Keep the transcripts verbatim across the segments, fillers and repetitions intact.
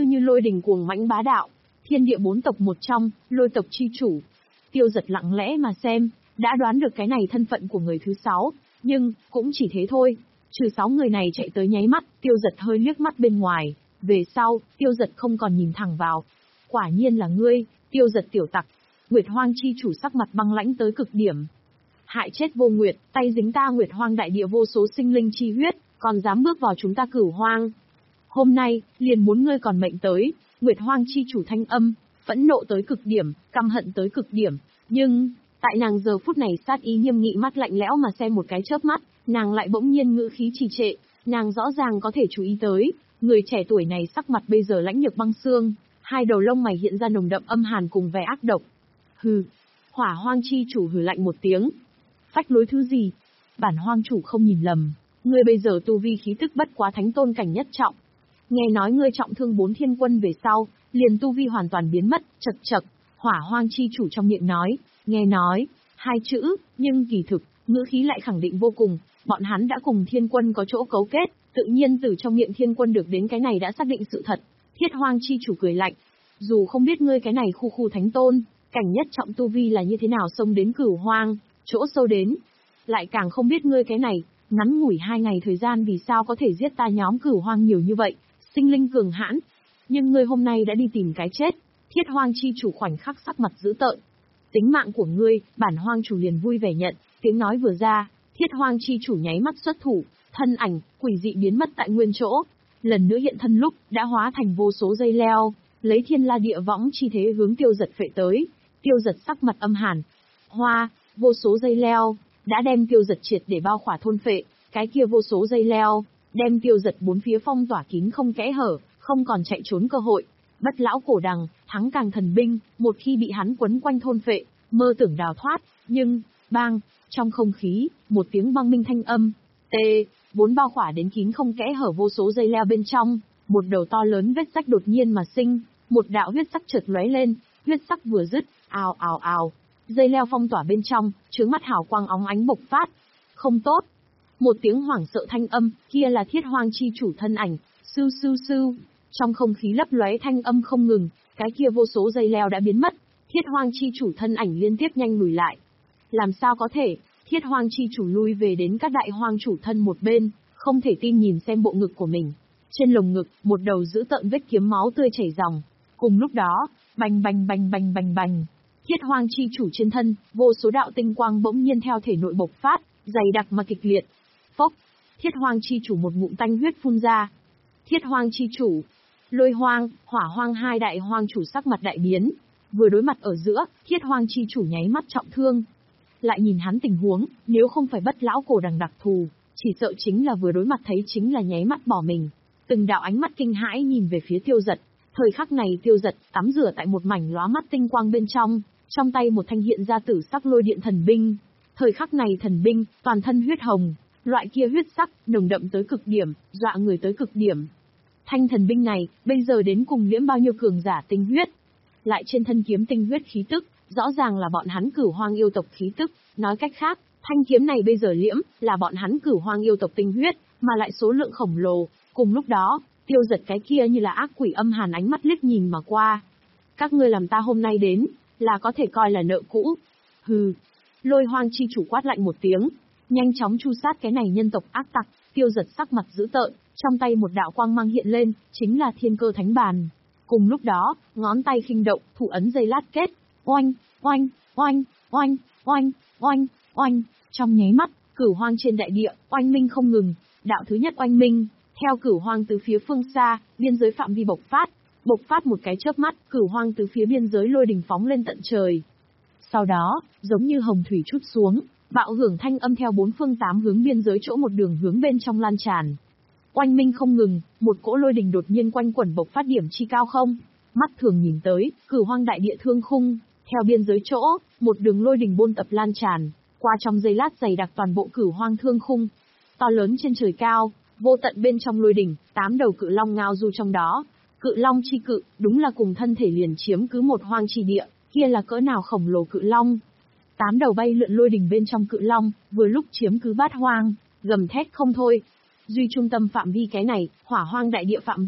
như lôi đình cuồng mãnh bá đạo, thiên địa bốn tộc một trong, lôi tộc chi chủ. Tiêu Dật lặng lẽ mà xem, đã đoán được cái này thân phận của người thứ sáu, nhưng, cũng chỉ thế thôi. Trừ sáu người này chạy tới nháy mắt, Tiêu Dật hơi liếc mắt bên ngoài, về sau, Tiêu Dật không còn nhìn thẳng vào. Quả nhiên là ngươi, Tiêu Dật tiểu tặc. Nguyệt Hoang chi chủ sắc mặt băng lãnh tới cực điểm. Hại chết Vô Nguyệt, tay dính ta Nguyệt Hoang đại địa vô số sinh linh chi huyết, còn dám bước vào chúng ta Cửu Hoang. Hôm nay, liền muốn ngươi còn mệnh tới. Nguyệt Hoang chi chủ thanh âm, phẫn nộ tới cực điểm, căm hận tới cực điểm, nhưng, tại nàng giờ phút này sát ý nghiêm nghị mắt lạnh lẽo mà xem một cái chớp mắt, nàng lại bỗng nhiên ngữ khí trì trệ, nàng rõ ràng có thể chú ý tới, người trẻ tuổi này sắc mặt bây giờ lãnh nhược băng xương, hai đầu lông mày hiện ra nồng đậm âm hàn cùng vẻ ác độc. Hừ, Hỏa Hoang chi chủ hừ lạnh một tiếng. Phách lối thứ gì? Bản hoang chủ không nhìn lầm, ngươi bây giờ tu vi khí tức bất quá thánh tôn cảnh nhất trọng. Nghe nói ngươi trọng thương bốn thiên quân về sau, liền tu vi hoàn toàn biến mất, chật chật. Hỏa Hoang chi chủ trong miệng nói, nghe nói, hai chữ, nhưng kỳ thực, ngữ khí lại khẳng định vô cùng, bọn hắn đã cùng thiên quân có chỗ cấu kết, tự nhiên từ trong miệng thiên quân được đến cái này đã xác định sự thật. Thiết Hoang chi chủ cười lạnh, dù không biết ngươi cái này khu khu thánh tôn, cảnh nhất trọng tu vi là như thế nào xông đến Cửu Hoang, chỗ sâu đến, lại càng không biết ngươi cái này, ngắn ngủi hai ngày thời gian vì sao có thể giết ta nhóm Cửu Hoang nhiều như vậy, sinh linh cường hãn, nhưng ngươi hôm nay đã đi tìm cái chết. Thiết Hoang chi chủ khoảnh khắc sắc mặt dữ tợn. Tính mạng của ngươi, bản hoang chủ liền vui vẻ nhận, tiếng nói vừa ra, Thiết Hoang chi chủ nháy mắt xuất thủ, thân ảnh, quỷ dị biến mất tại nguyên chỗ. Lần nữa hiện thân lúc, đã hóa thành vô số dây leo, lấy thiên la địa võng chi thế hướng Tiêu Dật phệ tới. Tiêu Dật sắc mặt âm hàn. Hoa, vô số dây leo, đã đem Tiêu Dật triệt để bao khỏa thôn phệ, cái kia vô số dây leo, đem Tiêu Dật bốn phía phong tỏa kín không kẽ hở, không còn chạy trốn cơ hội. Bất lão cổ đằng, thắng càng thần binh, một khi bị hắn quấn quanh thôn phệ, mơ tưởng đào thoát, nhưng, bang, trong không khí, một tiếng băng minh thanh âm, tê, bốn bao khỏa đến kín không kẽ hở vô số dây leo bên trong, một đầu to lớn vết rách đột nhiên mà sinh, một đạo huyết sắc chợt lóe lên, huyết sắc vừa dứt, ào ào ào, dây leo phong tỏa bên trong, chướng mắt hào quang óng ánh bộc phát. Không tốt. Một tiếng hoảng sợ thanh âm, kia là Thiết Hoang chi chủ thân ảnh, sưu sưu sưu. Trong không khí lấp lóe thanh âm không ngừng, cái kia vô số dây leo đã biến mất, Thiết Hoang chi chủ thân ảnh liên tiếp nhanh lùi lại. Làm sao có thể? Thiết Hoang chi chủ lui về đến các đại hoang chủ thân một bên, không thể tin nhìn xem bộ ngực của mình. Trên lồng ngực, một đầu dữ tợn vết kiếm máu tươi chảy ròng. Cùng lúc đó, bành bành bành bành bành bành, Thiết Hoang chi chủ trên thân, vô số đạo tinh quang bỗng nhiên theo thể nội bộc phát, dày đặc mà kịch liệt. Phốc, Thiết Hoang chi chủ một ngụm tanh huyết phun ra. Thiết Hoang chi chủ, Lôi Hoang, Hỏa Hoang hai đại hoang chủ sắc mặt đại biến, vừa đối mặt ở giữa, Thiết Hoang chi chủ nháy mắt trọng thương. Lại nhìn hắn tình huống, nếu không phải bất lão cổ đằng đặc thù, chỉ sợ chính là vừa đối mặt thấy chính là nháy mắt bỏ mình. Từng đạo ánh mắt kinh hãi nhìn về phía Tiêu Dật, thời khắc này Tiêu Dật tắm rửa tại một mảnh lóa mắt tinh quang bên trong, trong tay một thanh hiện ra tử sắc lôi điện thần binh. Thời khắc này thần binh, toàn thân huyết hồng, loại kia huyết sắc, nồng đậm tới cực điểm, dọa người tới cực điểm. Thanh thần binh này, bây giờ đến cùng liễm bao nhiêu cường giả tinh huyết. Lại trên thân kiếm tinh huyết khí tức, rõ ràng là bọn hắn Cửu Hoang yêu tộc khí tức, nói cách khác, thanh kiếm này bây giờ liễm, là bọn hắn Cửu Hoang yêu tộc tinh huyết, mà lại số lượng khổng lồ. Cùng lúc đó, Tiêu Dật cái kia như là ác quỷ âm hàn ánh mắt liếc nhìn mà qua. Các ngươi làm ta hôm nay đến, là có thể coi là nợ cũ. Hừ. Lôi Hoang chi chủ quát lạnh một tiếng, nhanh chóng chu sát cái này nhân tộc ác tặc. Tiêu Dật sắc mặt dữ tợn, trong tay một đạo quang mang hiện lên, chính là Thiên Cơ Thánh Bàn. Cùng lúc đó, ngón tay khinh động, thủ ấn dây lát kết, oanh, oanh, oanh, oanh, oanh, oanh, oanh, trong nháy mắt, Cửu Hoang trên đại địa, oanh minh không ngừng, đạo thứ nhất oanh minh, theo Cửu Hoang từ phía phương xa, biên giới phạm vi bộc phát, bộc phát một cái chớp mắt, Cửu Hoang từ phía biên giới lôi đình phóng lên tận trời. Sau đó, giống như hồng thủy trút xuống, bạo hưởng thanh âm theo bốn phương tám hướng biên giới chỗ một đường hướng bên trong lan tràn. Oanh minh không ngừng, một cỗ lôi đình đột nhiên quanh quẩn bộc phát điểm chi cao không. Mắt thường nhìn tới, Cửu Hoang đại địa thương khung, theo biên giới chỗ, một đường lôi đình buôn tập lan tràn, qua trong giây lát dày đặc toàn bộ Cửu Hoang thương khung. To lớn trên trời cao, vô tận bên trong lôi đình, tám đầu cự long ngao du trong đó. Cự long chi cự, đúng là cùng thân thể liền chiếm cứ một hoang chi địa, kia là cỡ nào khổng lồ cự long. Tám đầu bay lượn lôi đình bên trong cự long, vừa lúc chiếm cứ bát hoang, gầm thét không thôi. Duy trung tâm phạm vi cái này, Hỏa Hoang đại địa phạm vi,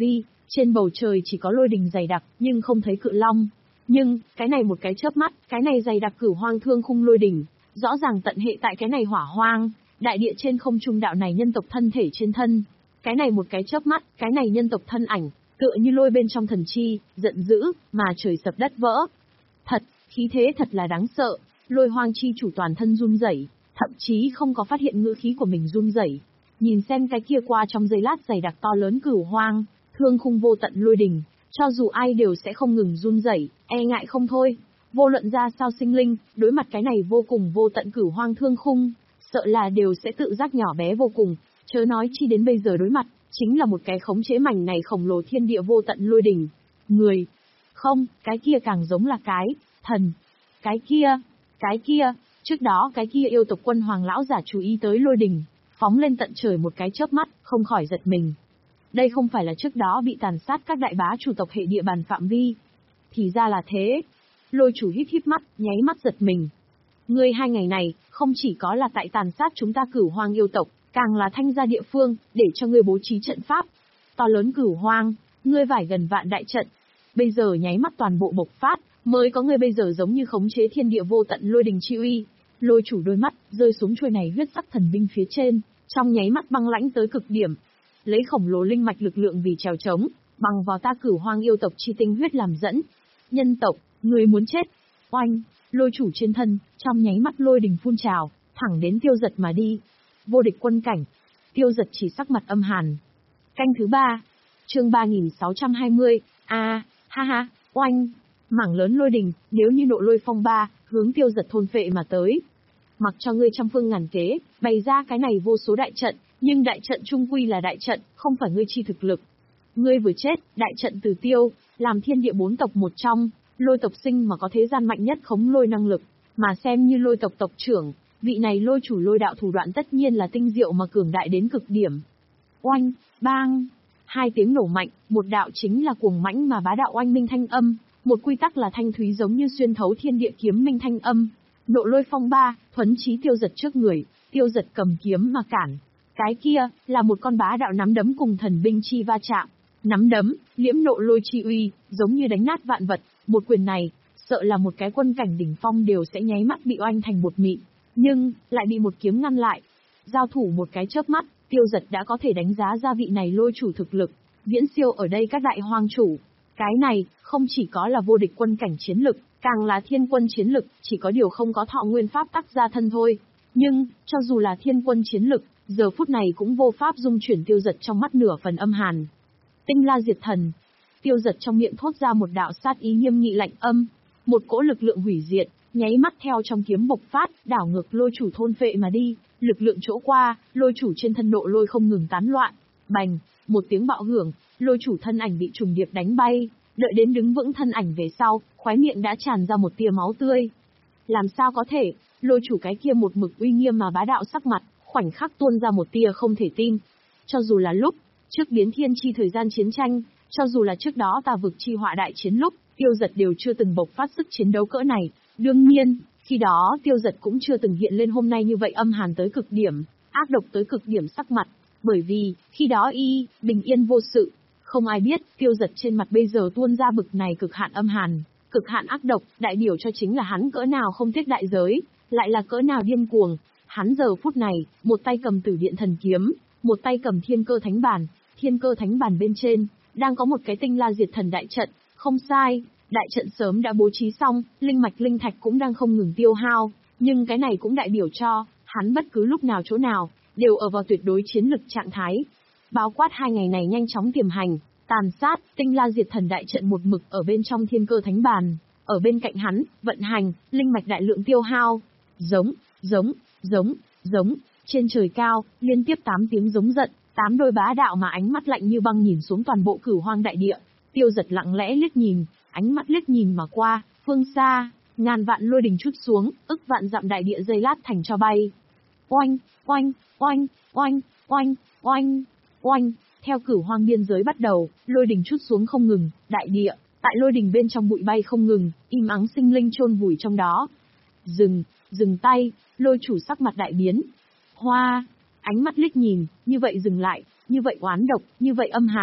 Trên bầu trời chỉ có lôi đình dày đặc, nhưng không thấy cự long. Nhưng, cái này một cái chớp mắt, cái này dày đặc cửu hoang thương khung lôi đỉnh, rõ ràng tận hệ tại cái này hỏa hoang, đại địa trên không trung đạo này nhân tộc thân thể trên thân. Cái này một cái chớp mắt, cái này nhân tộc thân ảnh, tựa như lôi bên trong thần chi, giận dữ, mà trời sập đất vỡ. Thật, khí thế thật là đáng sợ, lôi hoang chi chủ toàn thân run rẩy, thậm chí không có phát hiện ngữ khí của mình run rẩy. Nhìn xem cái kia qua trong giây lát dày đặc to lớn cửu hoang, thương khung vô tận lôi đình, cho dù ai đều sẽ không ngừng run rẩy, e ngại không thôi. Vô luận ra sao sinh linh, đối mặt cái này vô cùng vô tận cửu hoang thương khung, sợ là đều sẽ tự giác nhỏ bé vô cùng, chớ nói chi đến bây giờ đối mặt, chính là một cái khống chế mảnh này khổng lồ thiên địa vô tận lôi đỉnh. Người. Không, cái kia càng giống là cái, thần. Cái kia, cái kia, trước đó cái kia yêu tộc quân hoàng lão giả chú ý tới lôi đỉnh, phóng lên tận trời một cái chớp mắt, không khỏi giật mình. Đây không phải là trước đó bị tàn sát các đại bá chủ tộc hệ địa bàn phạm vi. Thì ra là thế. Lôi chủ híp híp mắt, nháy mắt giật mình. Ngươi hai ngày này, không chỉ có là tại tàn sát chúng ta cửu hoang yêu tộc, càng là thanh gia địa phương, để cho ngươi bố trí trận pháp. To lớn cửu hoang, ngươi vải gần vạn đại trận. Bây giờ nháy mắt toàn bộ bộc phát, mới có ngươi bây giờ giống như khống chế thiên địa vô tận lôi đình chi uy. Lôi chủ đôi mắt, rơi xuống chuôi này huyết sắc thần binh phía trên, trong nháy mắt băng lãnh tới cực điểm. Lấy khổng lồ linh mạch lực lượng vì trèo trống, bằng vào ta cửu hoang yêu tộc chi tinh huyết làm dẫn. Nhân tộc, ngươi muốn chết. Oanh, lôi chủ trên thân, trong nháy mắt lôi đình phun trào, thẳng đến Tiêu Giật mà đi. Vô địch quân cảnh. Tiêu Giật chỉ sắc mặt âm hàn. Canh thứ ba. Chương ba nghìn sáu trăm hai mươi. A, à, ha ha, oanh. Mảng lớn lôi đình, nếu như nộ lôi phong ba, hướng Tiêu Giật thôn phệ mà tới. Mặc cho ngươi trăm phương ngàn kế, bày ra cái này vô số đại trận, nhưng đại trận trung quy là đại trận, không phải ngươi chi thực lực. Ngươi vừa chết, đại trận từ tiêu, làm thiên địa bốn tộc một trong, lôi tộc sinh mà có thế gian mạnh nhất khống lôi năng lực, mà xem như lôi tộc tộc trưởng, vị này lôi chủ lôi đạo thủ đoạn tất nhiên là tinh diệu mà cường đại đến cực điểm. Oanh, bang, hai tiếng nổ mạnh, một đạo chính là cuồng mãnh mà bá đạo oanh minh thanh âm, một quy tắc là thanh thúy giống như xuyên thấu thiên địa kiếm minh thanh âm. Nộ lôi phong ba, thuấn chí Tiêu Giật trước người, Tiêu Giật cầm kiếm mà cản. Cái kia, là một con bá đạo nắm đấm cùng thần binh chi va chạm. Nắm đấm, liễm nộ lôi chi uy, giống như đánh nát vạn vật, một quyền này, sợ là một cái quân cảnh đỉnh phong đều sẽ nháy mắt bị oanh thành bột mịn, nhưng, lại bị một kiếm ngăn lại. Giao thủ một cái chớp mắt, Tiêu Giật đã có thể đánh giá ra vị này lôi chủ thực lực, viễn siêu ở đây các đại hoang chủ. Cái này, không chỉ có là vô địch quân cảnh chiến lực, càng là thiên quân chiến lực, chỉ có điều không có thọ nguyên pháp tắc ra thân thôi. Nhưng, cho dù là thiên quân chiến lực, giờ phút này cũng vô pháp dung chuyển Tiêu Giật trong mắt nửa phần âm hàn. Tinh la diệt thần. Tiêu Giật trong miệng thốt ra một đạo sát ý nghiêm nghị lạnh âm, một cỗ lực lượng hủy diệt, nháy mắt theo trong kiếm bộc phát, đảo ngược lôi chủ thôn phệ mà đi, lực lượng chỗ qua, lôi chủ trên thân nộ lôi không ngừng tán loạn. Bành, một tiếng bạo hưởng, lôi chủ thân ảnh bị trùng điệp đánh bay, đợi đến đứng vững thân ảnh về sau, khóe miệng đã tràn ra một tia máu tươi. Làm sao có thể, lôi chủ cái kia một mực uy nghiêm mà bá đạo sắc mặt, khoảnh khắc tuôn ra một tia không thể tin. Cho dù là lúc trước biến thiên chi thời gian chiến tranh, cho dù là trước đó tà vực chi họa đại chiến lúc, Tiêu Giật đều chưa từng bộc phát sức chiến đấu cỡ này. Đương nhiên, khi đó Tiêu Giật cũng chưa từng hiện lên hôm nay như vậy âm hàn tới cực điểm, ác độc tới cực điểm sắc mặt, bởi vì, khi đó y, bình yên vô sự. Không ai biết, Tiêu Giật trên mặt bây giờ tuôn ra bực này cực hạn âm hàn, cực hạn ác độc, đại biểu cho chính là hắn cỡ nào không tiếc đại giới, lại là cỡ nào điên cuồng. Hắn giờ phút này, một tay cầm Tử Điện Thần Kiếm, một tay cầm Thiên Cơ Thánh Bàn, Thiên Cơ Thánh Bàn bên trên, đang có một cái Tinh La Diệt Thần đại trận, không sai, đại trận sớm đã bố trí xong, linh mạch linh thạch cũng đang không ngừng tiêu hao, nhưng cái này cũng đại biểu cho, hắn bất cứ lúc nào chỗ nào, đều ở vào tuyệt đối chiến lực trạng thái. Bao quát hai ngày này nhanh chóng tiềm hành, tàn sát, Tinh La Diệt Thần đại trận một mực ở bên trong Thiên Cơ Thánh Bàn, ở bên cạnh hắn, vận hành, linh mạch đại lượng tiêu hao. Giống, giống, giống, giống, trên trời cao, liên tiếp tám tiếng giống giận, tám đôi bá đạo mà ánh mắt lạnh như băng nhìn xuống toàn bộ Cửu Hoang đại địa. Tiêu Giật lặng lẽ liếc nhìn, ánh mắt liếc nhìn mà qua, phương xa, ngàn vạn lôi đình chút xuống, ức vạn dặm đại địa dây lát thành cho bay. Oanh, oanh, oanh, oanh, oanh, oanh, oanh, theo Cửu Hoang biên giới bắt đầu, lôi đình chút xuống không ngừng, đại địa, tại lôi đình bên trong bụi bay không ngừng, im ắng sinh linh chôn vùi trong đó. Dừng, dừng tay, lôi chủ sắc mặt đại biến. Hoa, ánh mắt liếc nhìn, như vậy dừng lại, như vậy oán độc, như vậy âm hàn.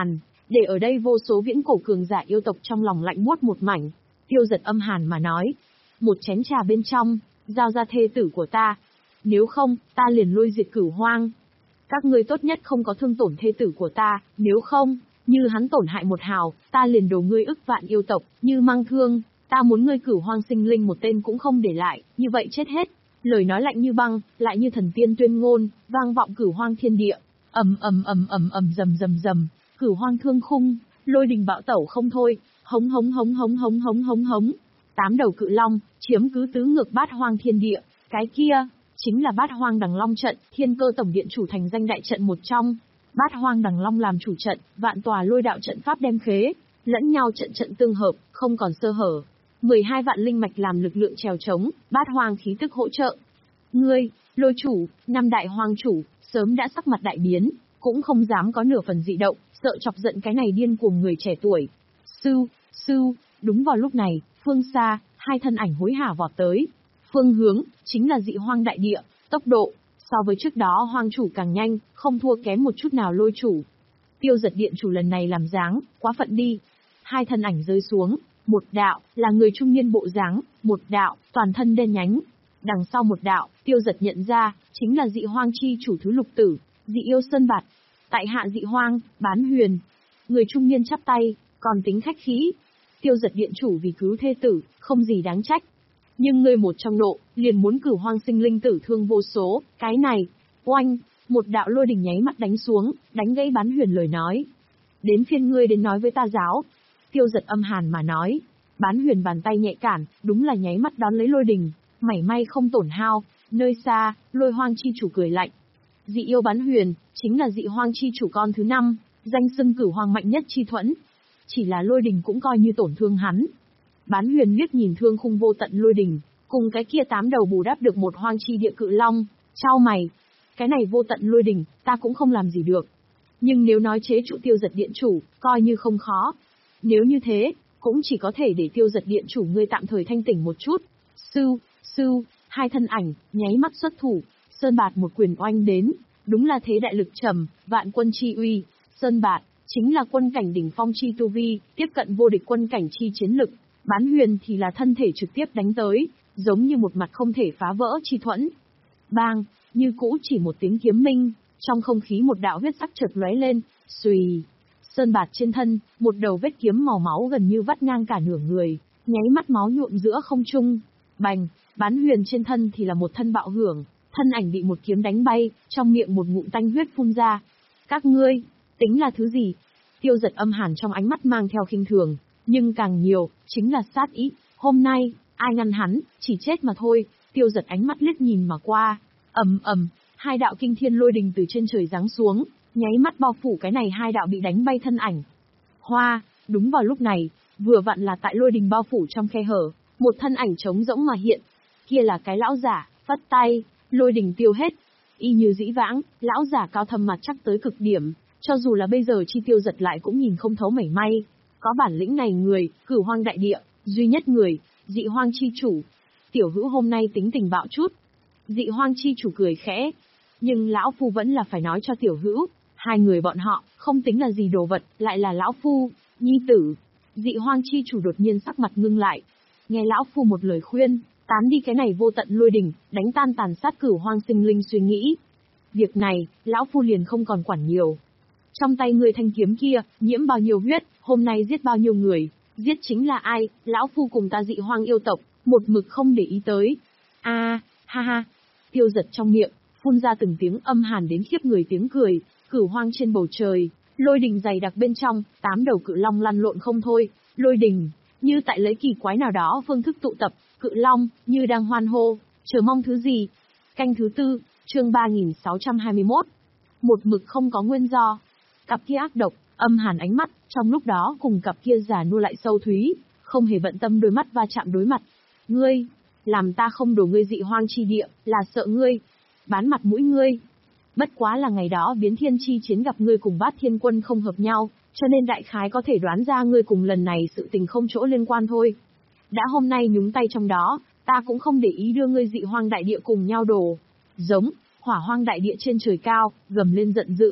để ở đây vô số viễn cổ cường giả yêu tộc trong lòng lạnh buốt một mảnh. Tiêu Giật âm hàn mà nói, một chén trà bên trong, giao ra thê tử của ta. Nếu không, ta liền lôi diệt Cửu Hoang. Các ngươi tốt nhất không có thương tổn thê tử của ta, nếu không, như hắn tổn hại một hào, ta liền đổ ngươi ức vạn yêu tộc, như mang thương, ta muốn ngươi Cửu Hoang sinh linh một tên cũng không để lại, như vậy chết hết. Lời nói lạnh như băng, lại như thần tiên tuyên ngôn, vang vọng Cửu Hoang thiên địa. Ầm ầm ầm ầm ầm rầm rầm rầm, Cửu Hoang thương khung, lôi đình bạo tẩu không thôi, hống hống hống hống hống hống hống hống. Tám đầu cự long, chiếm cứ tứ ngược bát hoang thiên địa, cái kia, chính là bát hoang đằng long trận, thiên cơ tổng điện chủ thành danh đại trận một trong. Bát hoang đằng long làm chủ trận, vạn tòa lôi đạo trận pháp đem khế, lẫn nhau trận trận tương hợp, không còn sơ hở. mười hai vạn linh mạch làm lực lượng trèo trống, bát hoang khí tức hỗ trợ. Ngươi, lôi chủ, năm đại hoang chủ, sớm đã sắc mặt đại biến, cũng không dám có nửa phần dị động, sợ chọc giận cái này điên cuồng người trẻ tuổi. Sư, sư, đúng vào lúc này, phương xa, hai thân ảnh hối hả vọt tới. Phương hướng, chính là dị hoang đại địa, tốc độ, so với trước đó hoang chủ càng nhanh, không thua kém một chút nào lôi chủ. Tiêu Giật điện chủ lần này làm dáng, quá phận đi. Hai thân ảnh rơi xuống, một đạo, là người trung niên bộ dáng, một đạo, toàn thân đen nhánh. Đằng sau một đạo, Tiêu Giật nhận ra, chính là dị hoang chi chủ thứ lục tử, dị yêu Sơn Bạt. Tại hạ dị hoang, Bán Huyền. Người trung niên chắp tay, còn tính khách khí. Tiêu Giật điện chủ vì cứu thê tử, không gì đáng trách. Nhưng ngươi một trong nộ, liền muốn Cửu Hoang sinh linh tử thương vô số, cái này, oanh, một đạo lôi đình nháy mắt đánh xuống, đánh gãy Bán Huyền lời nói. Đến phiên ngươi đến nói với ta giáo. Tiêu Giật âm hàn mà nói. Bán Huyền bàn tay nhẹ cản, đúng là nháy mắt đón lấy lôi đình, mảy may không tổn hao. Nơi xa, lôi hoang chi chủ cười lạnh. Dị yêu Bán Huyền, chính là dị hoang chi chủ con thứ năm, danh xưng Cửu Hoang mạnh nhất chi thuẫn. Chỉ là lôi đình cũng coi như tổn thương hắn. Bán Huyền liếc nhìn thương khung vô tận lôi đình, cùng cái kia tám đầu bù đắp được một hoang chi địa cự long, chau mày. Cái này vô tận lôi đình, ta cũng không làm gì được. Nhưng nếu nói chế trụ Tiêu Giật điện chủ, coi như không khó. Nếu như thế, cũng chỉ có thể để Tiêu Giật điện chủ ngươi tạm thời thanh tỉnh một chút. Sư, sư, hai thân ảnh, nháy mắt xuất thủ, Sơn Bạt một quyền oanh đến, đúng là thế đại lực trầm, vạn quân chi uy. Sơn Bạt, chính là quân cảnh đỉnh phong chi tu vi, tiếp cận vô địch quân cảnh chi chiến lực. Bán Huyền thì là thân thể trực tiếp đánh tới, giống như một mặt không thể phá vỡ chi thuẫn. Bang, như cũ chỉ một tiếng kiếm minh, trong không khí một đạo huyết sắc chợt lóe lên, xùy. Sơn Bạt trên thân, một đầu vết kiếm màu máu gần như vắt ngang cả nửa người, nháy mắt máu nhuộm giữa không trung. Bành, Bán Huyền trên thân thì là một thân bạo hưởng, thân ảnh bị một kiếm đánh bay, trong miệng một ngụm tanh huyết phun ra. Các ngươi, tính là thứ gì? Tiêu Giật âm hàn trong ánh mắt mang theo khinh thường, nhưng càng nhiều, chính là sát ý. Hôm nay, ai ngăn hắn, chỉ chết mà thôi. Tiêu Giật ánh mắt liếc nhìn mà qua. Ầm ầm, hai đạo kinh thiên lôi đình từ trên trời giáng xuống, nháy mắt bao phủ cái này hai đạo bị đánh bay thân ảnh. Hoa, đúng vào lúc này, vừa vặn là tại lôi đình bao phủ trong khe hở, một thân ảnh trống rỗng mà hiện. Kia là cái lão giả, phất tay, lôi đình tiêu hết. Y như dĩ vãng, lão giả cao thâm mặt chắc tới cực điểm, cho dù là bây giờ chi Tiêu Giật lại cũng nhìn không thấu mảy may. Có bản lĩnh này người, Cửu Hoang đại địa, duy nhất người, dị hoang chi chủ. Tiểu hữu hôm nay tính tình bạo chút. Dị hoang chi chủ cười khẽ. Nhưng lão phu vẫn là phải nói cho tiểu hữu, hai người bọn họ, không tính là gì đồ vật, lại là lão phu, nhi tử. Dị hoang chi chủ đột nhiên sắc mặt ngưng lại. Nghe lão phu một lời khuyên, tán đi cái này vô tận lôi đình, đánh tan tàn sát Cửu Hoang sinh linh suy nghĩ. Việc này, lão phu liền không còn quản nhiều. Trong tay người thanh kiếm kia, nhiễm bao nhiêu huyết, hôm nay giết bao nhiêu người, giết chính là ai, lão phu cùng ta dị hoang yêu tộc, một mực không để ý tới. A, à, ha ha. Tiêu Giật trong miệng, phun ra từng tiếng âm hàn đến khiếp người tiếng cười, Cửu Hoang trên bầu trời, lôi đình dày đặc bên trong, tám đầu cự long lăn lộn không thôi, lôi đình, như tại lấy kỳ quái nào đó phương thức tụ tập, cự long, như đang hoan hô, chờ mong thứ gì. Canh thứ tư, chương ba nghìn sáu trăm hai mươi mốt. Một mực không có nguyên do. Cặp kia ác độc, âm hàn ánh mắt, trong lúc đó cùng cặp kia giả nua lại sâu thúy, không hề bận tâm đôi mắt va chạm đối mặt. Ngươi, làm ta không đổ ngươi dị hoang chi địa, là sợ ngươi, bán mặt mũi ngươi. Bất quá là ngày đó biến thiên chi chiến gặp ngươi cùng bát thiên quân không hợp nhau, cho nên đại khái có thể đoán ra ngươi cùng lần này sự tình không chỗ liên quan thôi. Đã hôm nay nhúng tay trong đó, ta cũng không để ý đưa ngươi dị hoang đại địa cùng nhau đổ. Giống, hỏa hoang đại địa trên trời cao, gầm lên giận dữ.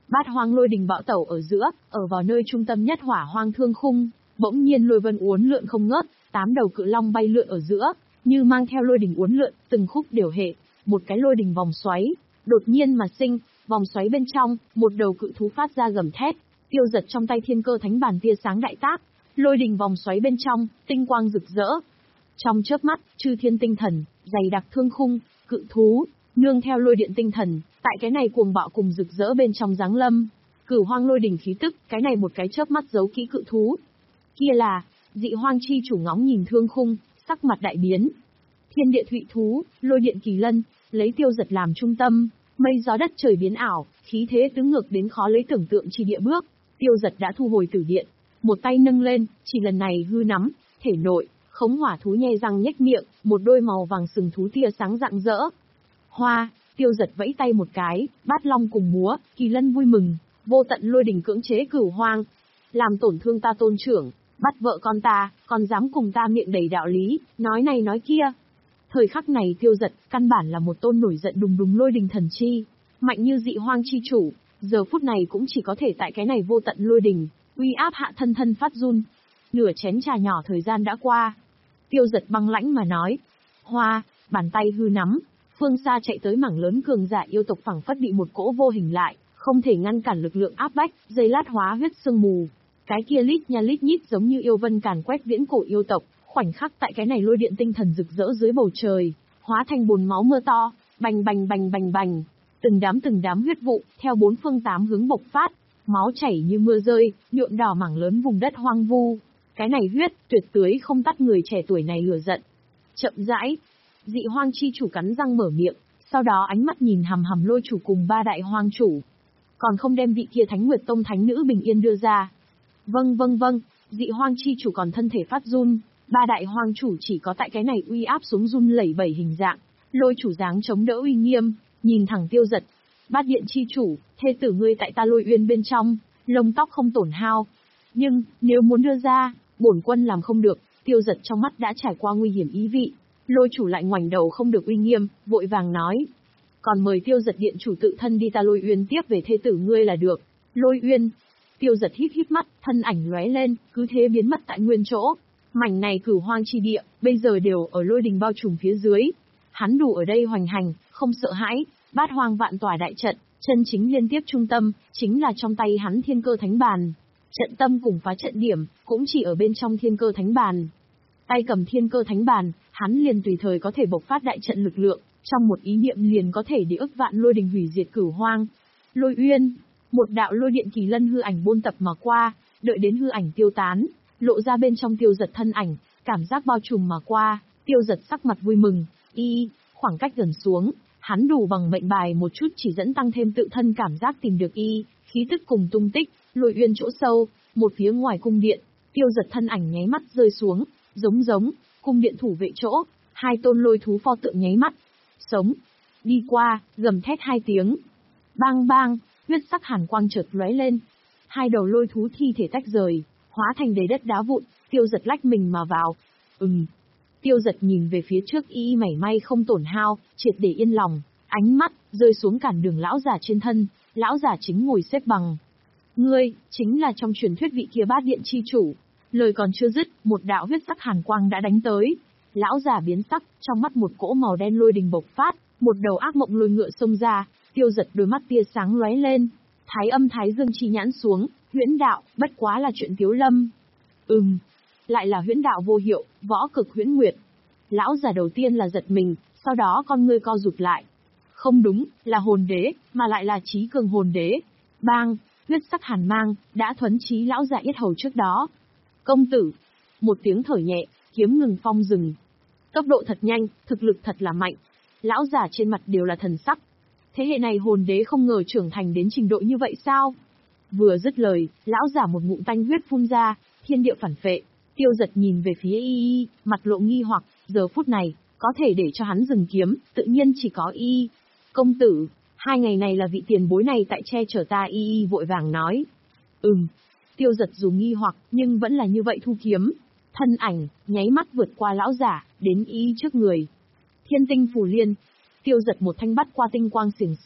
Bát hoang lôi đình bão tẩu ở giữa, ở vào nơi trung tâm nhất hỏa hoang thương khung, bỗng nhiên lôi vân uốn lượn không ngớt, tám đầu cự long bay lượn ở giữa, như mang theo lôi đình uốn lượn, từng khúc đều hệ, một cái lôi đình vòng xoáy, đột nhiên mà sinh, vòng xoáy bên trong, một đầu cự thú phát ra gầm thét, Tiêu Giật trong tay thiên cơ thánh bàn tia sáng đại tác, lôi đình vòng xoáy bên trong, tinh quang rực rỡ. Trong chớp mắt, chư thiên tinh thần, dày đặc thương khung, cự thú, nương theo lôi điện tinh thần, tại cái này cuồng bạo cùng rực rỡ bên trong giáng lâm. Cửu hoang lôi đình khí tức, cái này một cái chớp mắt giấu kỹ cự thú. Kia là, dị hoang chi chủ ngóng nhìn thương khung, sắc mặt đại biến. Thiên địa thụy thú, lôi điện kỳ lân, lấy Tiêu Giật làm trung tâm, mây gió đất trời biến ảo, khí thế tứ ngược đến khó lấy tưởng tượng chi địa bước. Tiêu Giật đã thu hồi tử điện, một tay nâng lên, chỉ lần này hư nắm, thể nội, khống hỏa thú nhe răng nhếch miệng, một đôi màu vàng sừng thú tia sáng rạng rỡ. Hoa, Tiêu Giật vẫy tay một cái, bát long cùng múa, kỳ lân vui mừng, vô tận lôi đình cưỡng chế cửu hoang. Làm tổn thương ta tôn trưởng, bắt vợ con ta, còn dám cùng ta miệng đầy đạo lý, nói này nói kia. Thời khắc này Tiêu Giật, căn bản là một tôn nổi giận đùng đùng lôi đình thần chi, mạnh như dị hoang chi chủ, giờ phút này cũng chỉ có thể tại cái này vô tận lôi đình, uy áp hạ thân thân phát run. Nửa chén trà nhỏ thời gian đã qua. Tiêu Giật băng lãnh mà nói. Hoa, bàn tay hư nắm, phương xa chạy tới mảng lớn cường giả yêu tộc phảng phất bị một cỗ vô hình lại, không thể ngăn cản lực lượng áp bách, dây lát hóa huyết sương mù. Cái kia lít nha lít nhít giống như yêu vân càn quét viễn cổ yêu tộc, khoảnh khắc tại cái này lôi điện tinh thần rực rỡ dưới bầu trời, hóa thành bồn máu mưa to, bành bành bành bành bành, từng đám từng đám huyết vụ theo bốn phương tám hướng bộc phát, máu chảy như mưa rơi, nhuộm đỏ mảng lớn vùng đất hoang vu. Cái này huyết tuyệt tưới không tắt người trẻ tuổi này lửa giận. Chậm rãi, dị hoang chi chủ cắn răng mở miệng, sau đó ánh mắt nhìn hằm hằm lôi chủ cùng ba đại hoang chủ, còn không đem vị kia Thánh Nguyệt Tông thánh nữ bình yên đưa ra. Vâng vâng vâng, dị hoang chi chủ còn thân thể phát run, ba đại hoang chủ chỉ có tại cái này uy áp xuống run lẩy bẩy hình dạng, lôi chủ dáng chống đỡ uy nghiêm, nhìn thẳng Tiêu Giật. Bát điện chi chủ, thê tử ngươi tại ta lôi uyên bên trong, lông tóc không tổn hao. Nhưng, nếu muốn đưa ra, bổn quân làm không được. Tiêu Giật trong mắt đã trải qua nguy hiểm ý vị. Lôi chủ lại ngoảnh đầu không được uy nghiêm, vội vàng nói. Còn mời Tiêu Giật điện chủ tự thân đi ta lôi uyên tiếp về thê tử ngươi là được. Lôi uyên. Tiêu Giật híp híp mắt, thân ảnh lóe lên, cứ thế biến mất tại nguyên chỗ. Mảnh này cửu hoang chi địa, bây giờ đều ở lôi đình bao trùm phía dưới. Hắn đủ ở đây hoành hành, không sợ hãi. Bát hoang vạn tòa đại trận, chân chính liên tiếp trung tâm, chính là trong tay hắn thiên cơ thánh bàn. Trận tâm cùng phá trận điểm, cũng chỉ ở bên trong thiên cơ thánh bàn. Tay cầm thiên cơ thánh bàn, hắn liền tùy thời có thể bộc phát đại trận lực lượng, trong một ý niệm liền có thể để ức vạn lôi đình hủy diệt cửu hoang. Lôi uyên, một đạo lôi điện kỳ lân hư ảnh buôn tập mà qua, đợi đến hư ảnh tiêu tán, lộ ra bên trong Tiêu Giật thân ảnh, cảm giác bao trùm mà qua, Tiêu Giật sắc mặt vui mừng, y, khoảng cách gần xuống. Hắn đủ bằng mệnh bài một chút chỉ dẫn tăng thêm tự thân cảm giác tìm được y, khí tức cùng tung tích, lôi uyên chỗ sâu, một phía ngoài cung điện, Tiêu Giật thân ảnh nháy mắt rơi xuống, giống giống, cung điện thủ vệ chỗ, hai tôn lôi thú pho tượng nháy mắt, sống, đi qua, gầm thét hai tiếng, bang bang, huyết sắc hàn quang chợt lóe lên, hai đầu lôi thú thi thể tách rời, hóa thành đầy đất đá vụn, Tiêu Giật lách mình mà vào, ừm. Tiêu Giật nhìn về phía trước y mảy may không tổn hao, triệt để yên lòng, ánh mắt rơi xuống cản đường lão giả trên thân, lão giả chính ngồi xếp bằng. Ngươi, chính là trong truyền thuyết vị kia bát điện chi chủ. Lời còn chưa dứt, một đạo huyết sắc hàn quang đã đánh tới. Lão giả biến sắc, trong mắt một cỗ màu đen lôi đình bộc phát, một đầu ác mộng lôi ngựa xông ra, Tiêu Giật đôi mắt tia sáng lóe lên. Thái âm thái dương chi nhãn xuống, huyễn đạo, bất quá là chuyện Tiếu Lâm. Ừm. Lại là huyễn đạo vô hiệu, võ cực huyễn nguyệt. Lão giả đầu tiên là giật mình, sau đó con ngươi co rụt lại. Không đúng, là hồn đế, mà lại là trí cường hồn đế. Bang, huyết sắc hàn mang, đã thuấn trí lão giả yết hầu trước đó. Công tử, một tiếng thở nhẹ, kiếm ngừng phong rừng. Tốc độ thật nhanh, thực lực thật là mạnh. Lão giả trên mặt đều là thần sắc. Thế hệ này hồn đế không ngờ trưởng thành đến trình độ như vậy sao? Vừa dứt lời, lão giả một ngụm tanh huyết phun ra, thiên địa phản phệ. Tiêu Giật nhìn về phía y y, mặt lộ nghi hoặc, giờ phút này, có thể để cho hắn dừng kiếm, tự nhiên chỉ có y. Công tử, hai ngày này là vị tiền bối này tại che chở ta y y vội vàng nói. Ừm. Tiêu Giật dù nghi hoặc, nhưng vẫn là như vậy thu kiếm. Thân ảnh, nháy mắt vượt qua lão giả, đến y trước người. Thiên tinh phù liên. Tiêu Giật một thanh bắt qua tinh quang xiềng xích.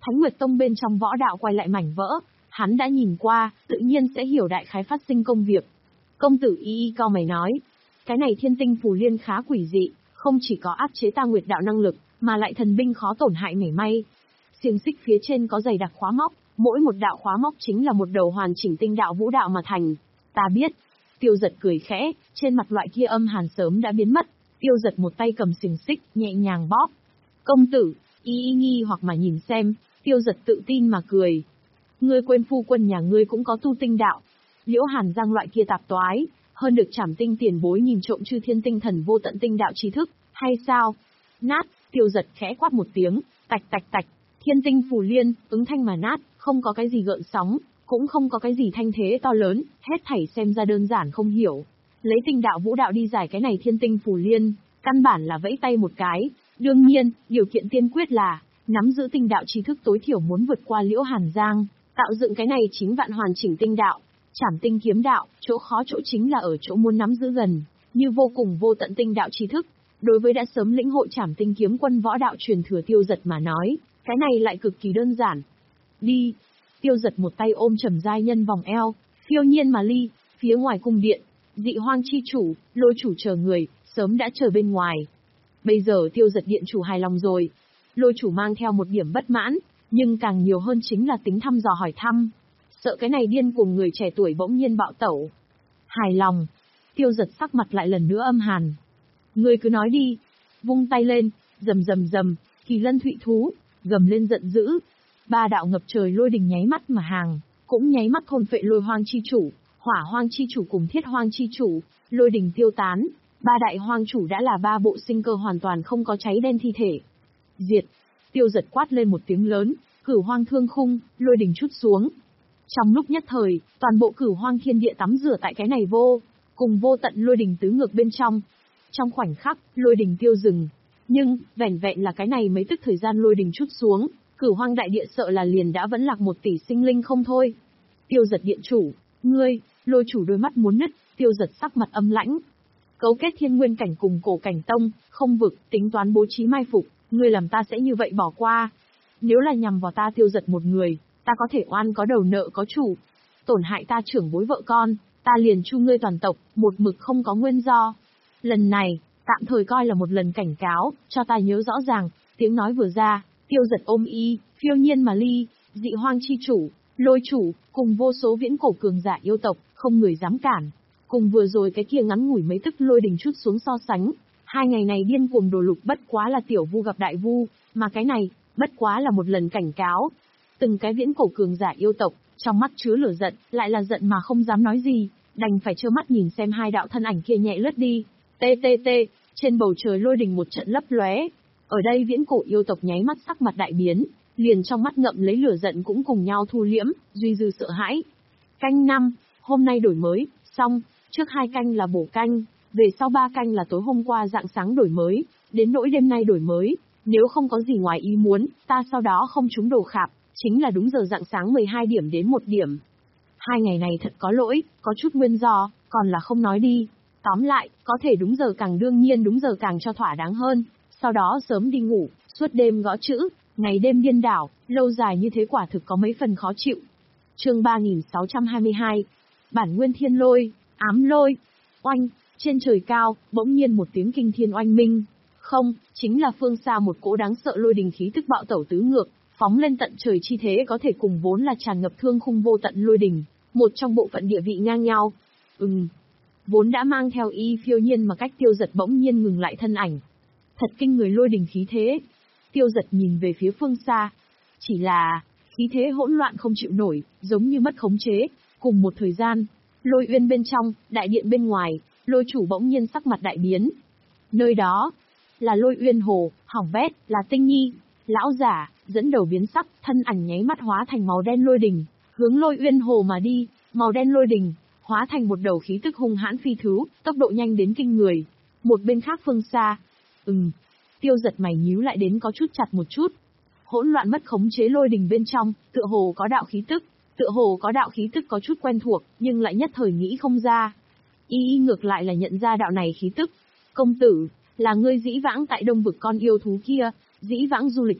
Thánh Nguyệt Tông bên trong võ đạo quay lại mảnh vỡ, hắn đã nhìn qua, tự nhiên sẽ hiểu đại khái phát sinh công việc. Công tử y y cao mày nói, cái này thiên tinh phù liên khá quỷ dị, không chỉ có áp chế ta nguyệt đạo năng lực, mà lại thần binh khó tổn hại mảy may. Xiềng xích phía trên có dày đặc khóa móc, mỗi một đạo khóa móc chính là một đầu hoàn chỉnh tinh đạo vũ đạo mà thành. Ta biết. Tiêu Giật cười khẽ, trên mặt loại kia âm hàn sớm đã biến mất. Tiêu Giật một tay cầm xiềng xích, nhẹ nhàng bóp. Công tử, y y nghi hoặc mà nhìn xem, Tiêu Giật tự tin mà cười. Ngươi quên phu quân nhà ngươi cũng có tu tinh đạo. Liễu Hàn Giang loại kia tạp toái, hơn được Trảm Tinh tiền bối nhìn trộm chư thiên tinh thần vô tận tinh đạo trí thức, hay sao? Nát, Tiêu Giật khẽ quát một tiếng, tạch tạch tạch, thiên tinh phù liên, ứng thanh mà nát, không có cái gì gợn sóng, cũng không có cái gì thanh thế to lớn, hết thảy xem ra đơn giản không hiểu. Lấy tinh đạo vũ đạo đi giải cái này thiên tinh phù liên, căn bản là vẫy tay một cái. Đương nhiên, điều kiện tiên quyết là, nắm giữ tinh đạo trí thức tối thiểu muốn vượt qua Liễu Hàn Giang, tạo dựng cái này chính vạn hoàn chỉnh tinh đạo. Trảm Tinh kiếm đạo, chỗ khó chỗ chính là ở chỗ muốn nắm giữ gần, như vô cùng vô tận tinh đạo trí thức. Đối với đã sớm lĩnh hội Trảm Tinh kiếm quân võ đạo truyền thừa Tiêu Giật mà nói, cái này lại cực kỳ đơn giản. Đi. Tiêu Giật một tay ôm Trầm Giai Nhân vòng eo, phiêu nhiên mà ly, phía ngoài cung điện, Dị Hoang chi chủ, Lôi chủ chờ người, sớm đã chờ bên ngoài. Bây giờ Tiêu Giật điện chủ hài lòng rồi. Lôi chủ mang theo một điểm bất mãn, nhưng càng nhiều hơn chính là tính thăm dò hỏi thăm. Sợ cái này điên cuồng người trẻ tuổi bỗng nhiên bạo tẩu. Hài lòng. Tiêu Giật sắc mặt lại lần nữa âm hàn. Ngươi cứ nói đi. Vung tay lên, rầm rầm rầm, kỳ lân thụy thú, gầm lên giận dữ. Ba đạo ngập trời lôi đình nháy mắt mà hàng, cũng nháy mắt thôn phệ lôi hoang chi chủ, hỏa hoang chi chủ cùng thiết hoang chi chủ, lôi đình tiêu tán. Ba đại hoang chủ đã là ba bộ sinh cơ hoàn toàn không có cháy đen thi thể. Diệt. Tiêu Giật quát lên một tiếng lớn, cửu hoang thương khung, lôi đình trút xuống. Trong lúc nhất thời, toàn bộ cửu hoang thiên địa tắm rửa tại cái này vô, cùng vô tận lôi đình tứ ngược bên trong. Trong khoảnh khắc, lôi đình tiêu dừng. Nhưng, vẻn vẹn là cái này mấy tức thời gian lôi đình trút xuống, cửu hoang đại địa sợ là liền đã vẫn lạc một tỷ sinh linh không thôi. Tiêu Giật điện chủ, ngươi, Lôi chủ đôi mắt muốn nứt, Tiêu Giật sắc mặt âm lãnh. Cấu kết thiên nguyên cảnh cùng cổ cảnh tông, không vực, tính toán bố trí mai phục, ngươi làm ta sẽ như vậy bỏ qua. Nếu là nhằm vào ta Tiêu Giật một người, ta có thể oan có đầu nợ có chủ. Tổn hại ta trưởng bối vợ con, ta liền chu ngươi toàn tộc, một mực không có nguyên do. Lần này, tạm thời coi là một lần cảnh cáo, cho ta nhớ rõ ràng. Tiếng nói vừa ra, Tiêu Giật ôm y, phiêu nhiên mà ly, Dị Hoang chi chủ, Lôi chủ, cùng vô số viễn cổ cường giả yêu tộc, không người dám cản. Cùng vừa rồi cái kia ngắn ngủi mấy tức lôi đình chút xuống so sánh, hai ngày này điên cuồng đồ lục bất quá là tiểu vu gặp đại vu, mà cái này, bất quá là một lần cảnh cáo. Từng cái viễn cổ cường giả yêu tộc, trong mắt chứa lửa giận, lại là giận mà không dám nói gì, đành phải trơ mắt nhìn xem hai đạo thân ảnh kia nhẹ lướt đi. Tê tê tê, trên bầu trời lôi đình một trận lấp lóe. Ở đây viễn cổ yêu tộc nháy mắt sắc mặt đại biến, liền trong mắt ngậm lấy lửa giận cũng cùng nhau thu liễm, duy dư sợ hãi. Canh năm, hôm nay đổi mới, xong, trước hai canh là bổ canh, về sau ba canh là tối hôm qua rạng sáng đổi mới, đến nỗi đêm nay đổi mới, nếu không có gì ngoài ý muốn, ta sau đó không trúng đồ khạp, chính là đúng giờ rạng sáng mười hai điểm đến một điểm. Hai ngày này thật có lỗi, có chút nguyên do, còn là không nói đi. Tóm lại, có thể đúng giờ càng đương nhiên đúng giờ càng cho thỏa đáng hơn, sau đó sớm đi ngủ, suốt đêm gõ chữ, ngày đêm điên đảo, lâu dài như thế quả thực có mấy phần khó chịu. Chương ba nghìn sáu trăm hai mươi hai, Bản nguyên thiên lôi, ám lôi. Oanh, trên trời cao, bỗng nhiên một tiếng kinh thiên oanh minh. Không, chính là phương xa một cỗ đáng sợ lôi đình khí tức bạo tẩu tứ ngược, phóng lên tận trời chi thế có thể cùng vốn là tràn ngập thương khung vô tận lôi đình, một trong bộ phận địa vị ngang nhau. Ừm, vốn đã mang theo y phiêu nhiên mà cách Tiêu Giật bỗng nhiên ngừng lại thân ảnh. Thật kinh người lôi đình khí thế. Tiêu Giật nhìn về phía phương xa. Chỉ là, khí thế hỗn loạn không chịu nổi, giống như mất khống chế. Cùng một thời gian, lôi uyên bên trong, đại điện bên ngoài, lôi chủ bỗng nhiên sắc mặt đại biến. Nơi đó, là lôi uyên hồ, hỏng bét, là tinh nhi. Lão giả, dẫn đầu biến sắc, thân ảnh nháy mắt hóa thành màu đen lôi đình, hướng lôi uyên hồ mà đi, màu đen lôi đình, hóa thành một đầu khí tức hung hãn phi thứ, tốc độ nhanh đến kinh người. Một bên khác phương xa, ừm, Tiêu Giật mày nhíu lại đến có chút chặt một chút. Hỗn loạn mất khống chế lôi đình bên trong, tựa hồ có đạo khí tức, tựa hồ có đạo khí tức có chút quen thuộc, nhưng lại nhất thời nghĩ không ra. Y y ngược lại là nhận ra đạo này khí tức. Công tử, là ngươi dĩ vãng tại Đông vực con yêu thú kia, dĩ vãng du lịch lúc,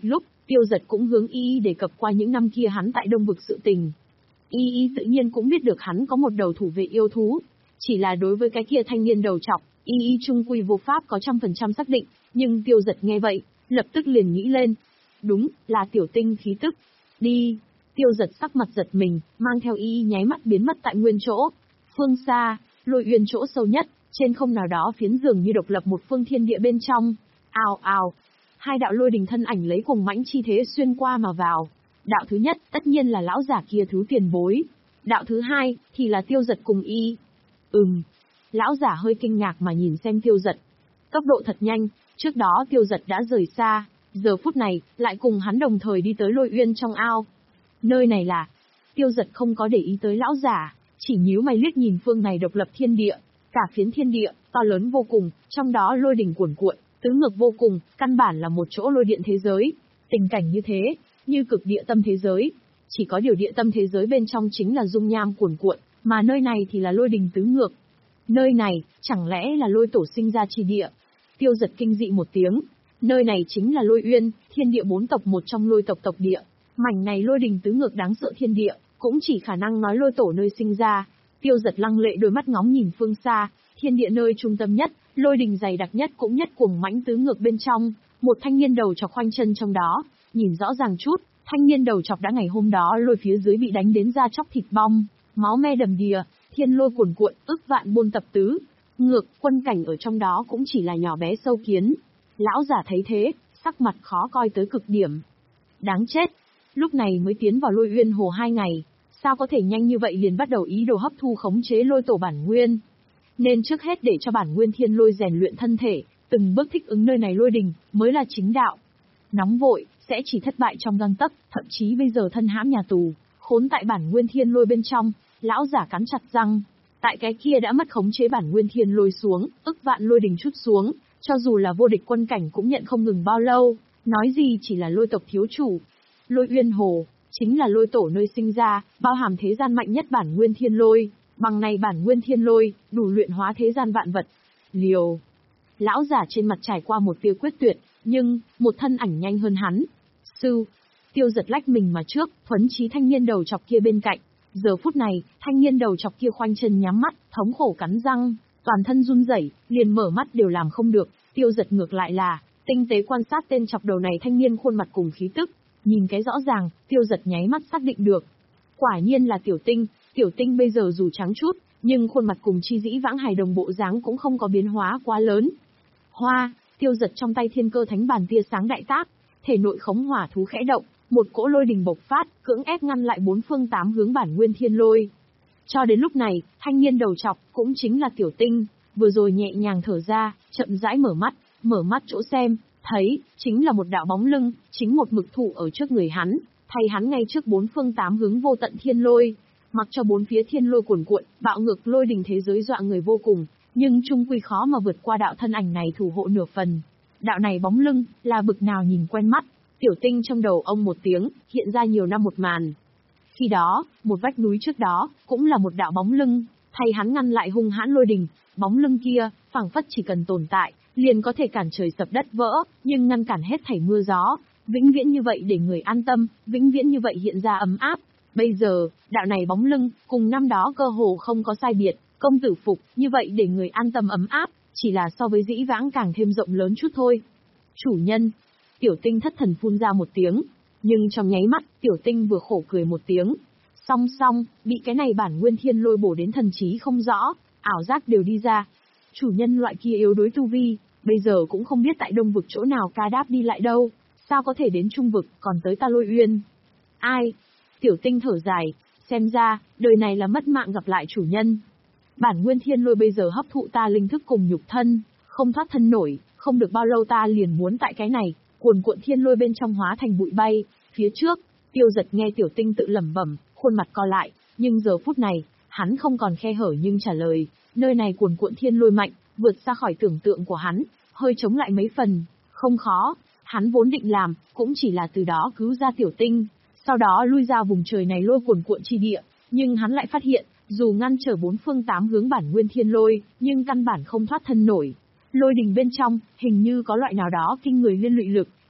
Tiêu Giật cũng hướng Y Y đề cập qua những năm kia hắn tại Đông Vực sự tình. Y Y tự nhiên cũng biết được hắn có một đầu thủ vệ yêu thú. Chỉ là đối với cái kia thanh niên đầu trọc, Y Y trung quy vô pháp có trăm phần trăm xác định, nhưng Tiêu Giật nghe vậy, lập tức liền nghĩ lên. Đúng, là tiểu tinh khí tức. Đi. Tiêu Giật sắc mặt giật mình, mang theo Y Y nháy mắt biến mất tại nguyên chỗ. Phương xa, Lôi Uyên chỗ sâu nhất, trên không nào đó phiến dường như độc lập một phương thiên địa bên trong. Ào ào. Hai đạo lôi đình thân ảnh lấy cuồng mãnh chi thế xuyên qua mà vào. Đạo thứ nhất, tất nhiên là lão giả kia thứ tiền bối. Đạo thứ hai, thì là Tiêu Giật cùng Y. Ừm. Lão giả hơi kinh ngạc mà nhìn xem Tiêu Giật. Tốc độ thật nhanh, trước đó Tiêu Giật đã rời xa, giờ phút này, lại cùng hắn đồng thời đi tới Lôi Uyên trong ao. Nơi này là... Tiêu Giật không có để ý tới lão giả, chỉ nhíu mày liếc nhìn phương này độc lập thiên địa. Cả phiến thiên địa, to lớn vô cùng, trong đó lôi đỉnh cuồn cuộn, tứ ngược vô cùng, căn bản là một chỗ lôi điện thế giới. Tình cảnh như thế, như cực địa tâm thế giới. Chỉ có điều địa tâm thế giới bên trong chính là dung nham cuồn cuộn, mà nơi này thì là lôi đỉnh tứ ngược. Nơi này, chẳng lẽ là lôi tổ sinh ra chi địa? Tiêu Giật kinh dị một tiếng. Nơi này chính là Lôi Uyên, thiên địa bốn tộc một trong lôi tộc tộc địa. Mảnh này lôi đỉnh tứ ngược đáng sợ thiên địa, cũng chỉ khả năng nói lôi tổ nơi sinh ra. Tiêu Giật lăng lệ đôi mắt ngóng nhìn phương xa, thiên địa nơi trung tâm nhất, lôi đỉnh dày đặc nhất cũng nhất cuồng mãnh tứ ngược bên trong, một thanh niên đầu chọc khoanh chân trong đó, nhìn rõ ràng chút, thanh niên đầu chọc đã ngày hôm đó lôi phía dưới bị đánh đến da chóc thịt bong, máu me đầm đìa, thiên lôi cuồn cuộn, ức vạn buôn tập tứ. Ngược, quân cảnh ở trong đó cũng chỉ là nhỏ bé sâu kiến. Lão giả thấy thế, sắc mặt khó coi tới cực điểm. Đáng chết, lúc này mới tiến vào Lôi Uyên Hồ hai ngày, sao có thể nhanh như vậy liền bắt đầu ý đồ hấp thu khống chế lôi tổ bản nguyên. Nên trước hết để cho bản nguyên thiên lôi rèn luyện thân thể, từng bước thích ứng nơi này lôi đình, mới là chính đạo. Nóng vội, sẽ chỉ thất bại trong gang tấc, thậm chí bây giờ thân hãm nhà tù, khốn tại bản nguyên thiên lôi bên trong, lão giả cắn chặt răng. Tại cái kia đã mất khống chế bản nguyên thiên lôi xuống, ức vạn lôi đình chút xuống, cho dù là vô địch quân cảnh cũng nhận không ngừng bao lâu, nói gì chỉ là lôi tộc thiếu chủ. Lôi Uyên Hồ, chính là lôi tổ nơi sinh ra, bao hàm thế gian mạnh nhất bản nguyên thiên lôi, bằng này bản nguyên thiên lôi, đủ luyện hóa thế gian vạn vật. Liều. Lão giả trên mặt trải qua một tia quyết tuyệt, nhưng, một thân ảnh nhanh hơn hắn. Sư. Tiêu Giật lách mình mà trước, thuấn chí thanh niên đầu chọc kia bên cạnh. Giờ phút này, thanh niên đầu chọc kia khoanh chân nhắm mắt, thống khổ cắn răng, toàn thân run rẩy, liền mở mắt đều làm không được. Tiêu Giật ngược lại là, tinh tế quan sát tên chọc đầu này thanh niên khuôn mặt cùng khí tức, nhìn cái rõ ràng, Tiêu Giật nháy mắt xác định được. Quả nhiên là tiểu tinh, tiểu tinh bây giờ dù trắng chút, nhưng khuôn mặt cùng chi dĩ vãng hài đồng bộ dáng cũng không có biến hóa quá lớn. Hoa, Tiêu Giật trong tay thiên cơ thánh bàn tia sáng đại tác, thể nội khống hỏa thú khẽ động, một cỗ lôi đình bộc phát, cưỡng ép ngăn lại bốn phương tám hướng bản nguyên thiên lôi. Cho đến lúc này, thanh niên đầu chọc, cũng chính là tiểu tinh, vừa rồi nhẹ nhàng thở ra, chậm rãi mở mắt, mở mắt chỗ xem, thấy, chính là một đạo bóng lưng, chính một mực thủ ở trước người hắn, thay hắn ngay trước bốn phương tám hướng vô tận thiên lôi. Mặc cho bốn phía thiên lôi cuồn cuộn, bạo ngược lôi đình thế giới dọa người vô cùng, nhưng chung quy khó mà vượt qua đạo thân ảnh này thủ hộ nửa phần. Đạo này bóng lưng, là bực nào nhìn quen mắt. Tiểu tinh trong đầu ông một tiếng, hiện ra nhiều năm một màn. Khi đó, một vách núi trước đó, cũng là một đạo bóng lưng, thay hắn ngăn lại hung hãn lôi đình. Bóng lưng kia, phảng phất chỉ cần tồn tại, liền có thể cản trời sập đất vỡ, nhưng ngăn cản hết thảy mưa gió. Vĩnh viễn như vậy để người an tâm, vĩnh viễn như vậy hiện ra ấm áp. Bây giờ, đạo này bóng lưng, cùng năm đó cơ hồ không có sai biệt, công tử phục, như vậy để người an tâm ấm áp, chỉ là so với dĩ vãng càng thêm rộng lớn chút thôi. Chủ nhân. Tiểu tinh thất thần phun ra một tiếng, nhưng trong nháy mắt, tiểu tinh vừa khổ cười một tiếng. Song song, bị cái này bản nguyên thiên lôi bổ đến thần trí không rõ, ảo giác đều đi ra. Chủ nhân loại kia yếu đối tu vi, bây giờ cũng không biết tại đông vực chỗ nào ca đáp đi lại đâu, sao có thể đến trung vực còn tới ta Lôi Uyên. Ai? Tiểu tinh thở dài, xem ra, đời này là mất mạng gặp lại chủ nhân. Bản nguyên thiên lôi bây giờ hấp thụ ta linh thức cùng nhục thân, không thoát thân nổi, không được bao lâu ta liền muốn tại cái này, cuồn cuộn thiên lôi bên trong hóa thành bụi bay. Phía trước, Tiêu Giật nghe tiểu tinh tự lẩm bẩm, khuôn mặt co lại, nhưng giờ phút này, hắn không còn khe hở nhưng trả lời, nơi này cuồn cuộn thiên lôi mạnh, vượt xa khỏi tưởng tượng của hắn, hơi chống lại mấy phần, không khó, hắn vốn định làm, cũng chỉ là từ đó cứu ra tiểu tinh, sau đó lui ra vùng trời này lôi cuồn cuộn chi địa, nhưng hắn lại phát hiện, dù ngăn trở bốn phương tám hướng bản nguyên thiên lôi, nhưng căn bản không thoát thân nổi. Lôi đình bên trong, hình như có loại nào đó kinh người liên lụy lực,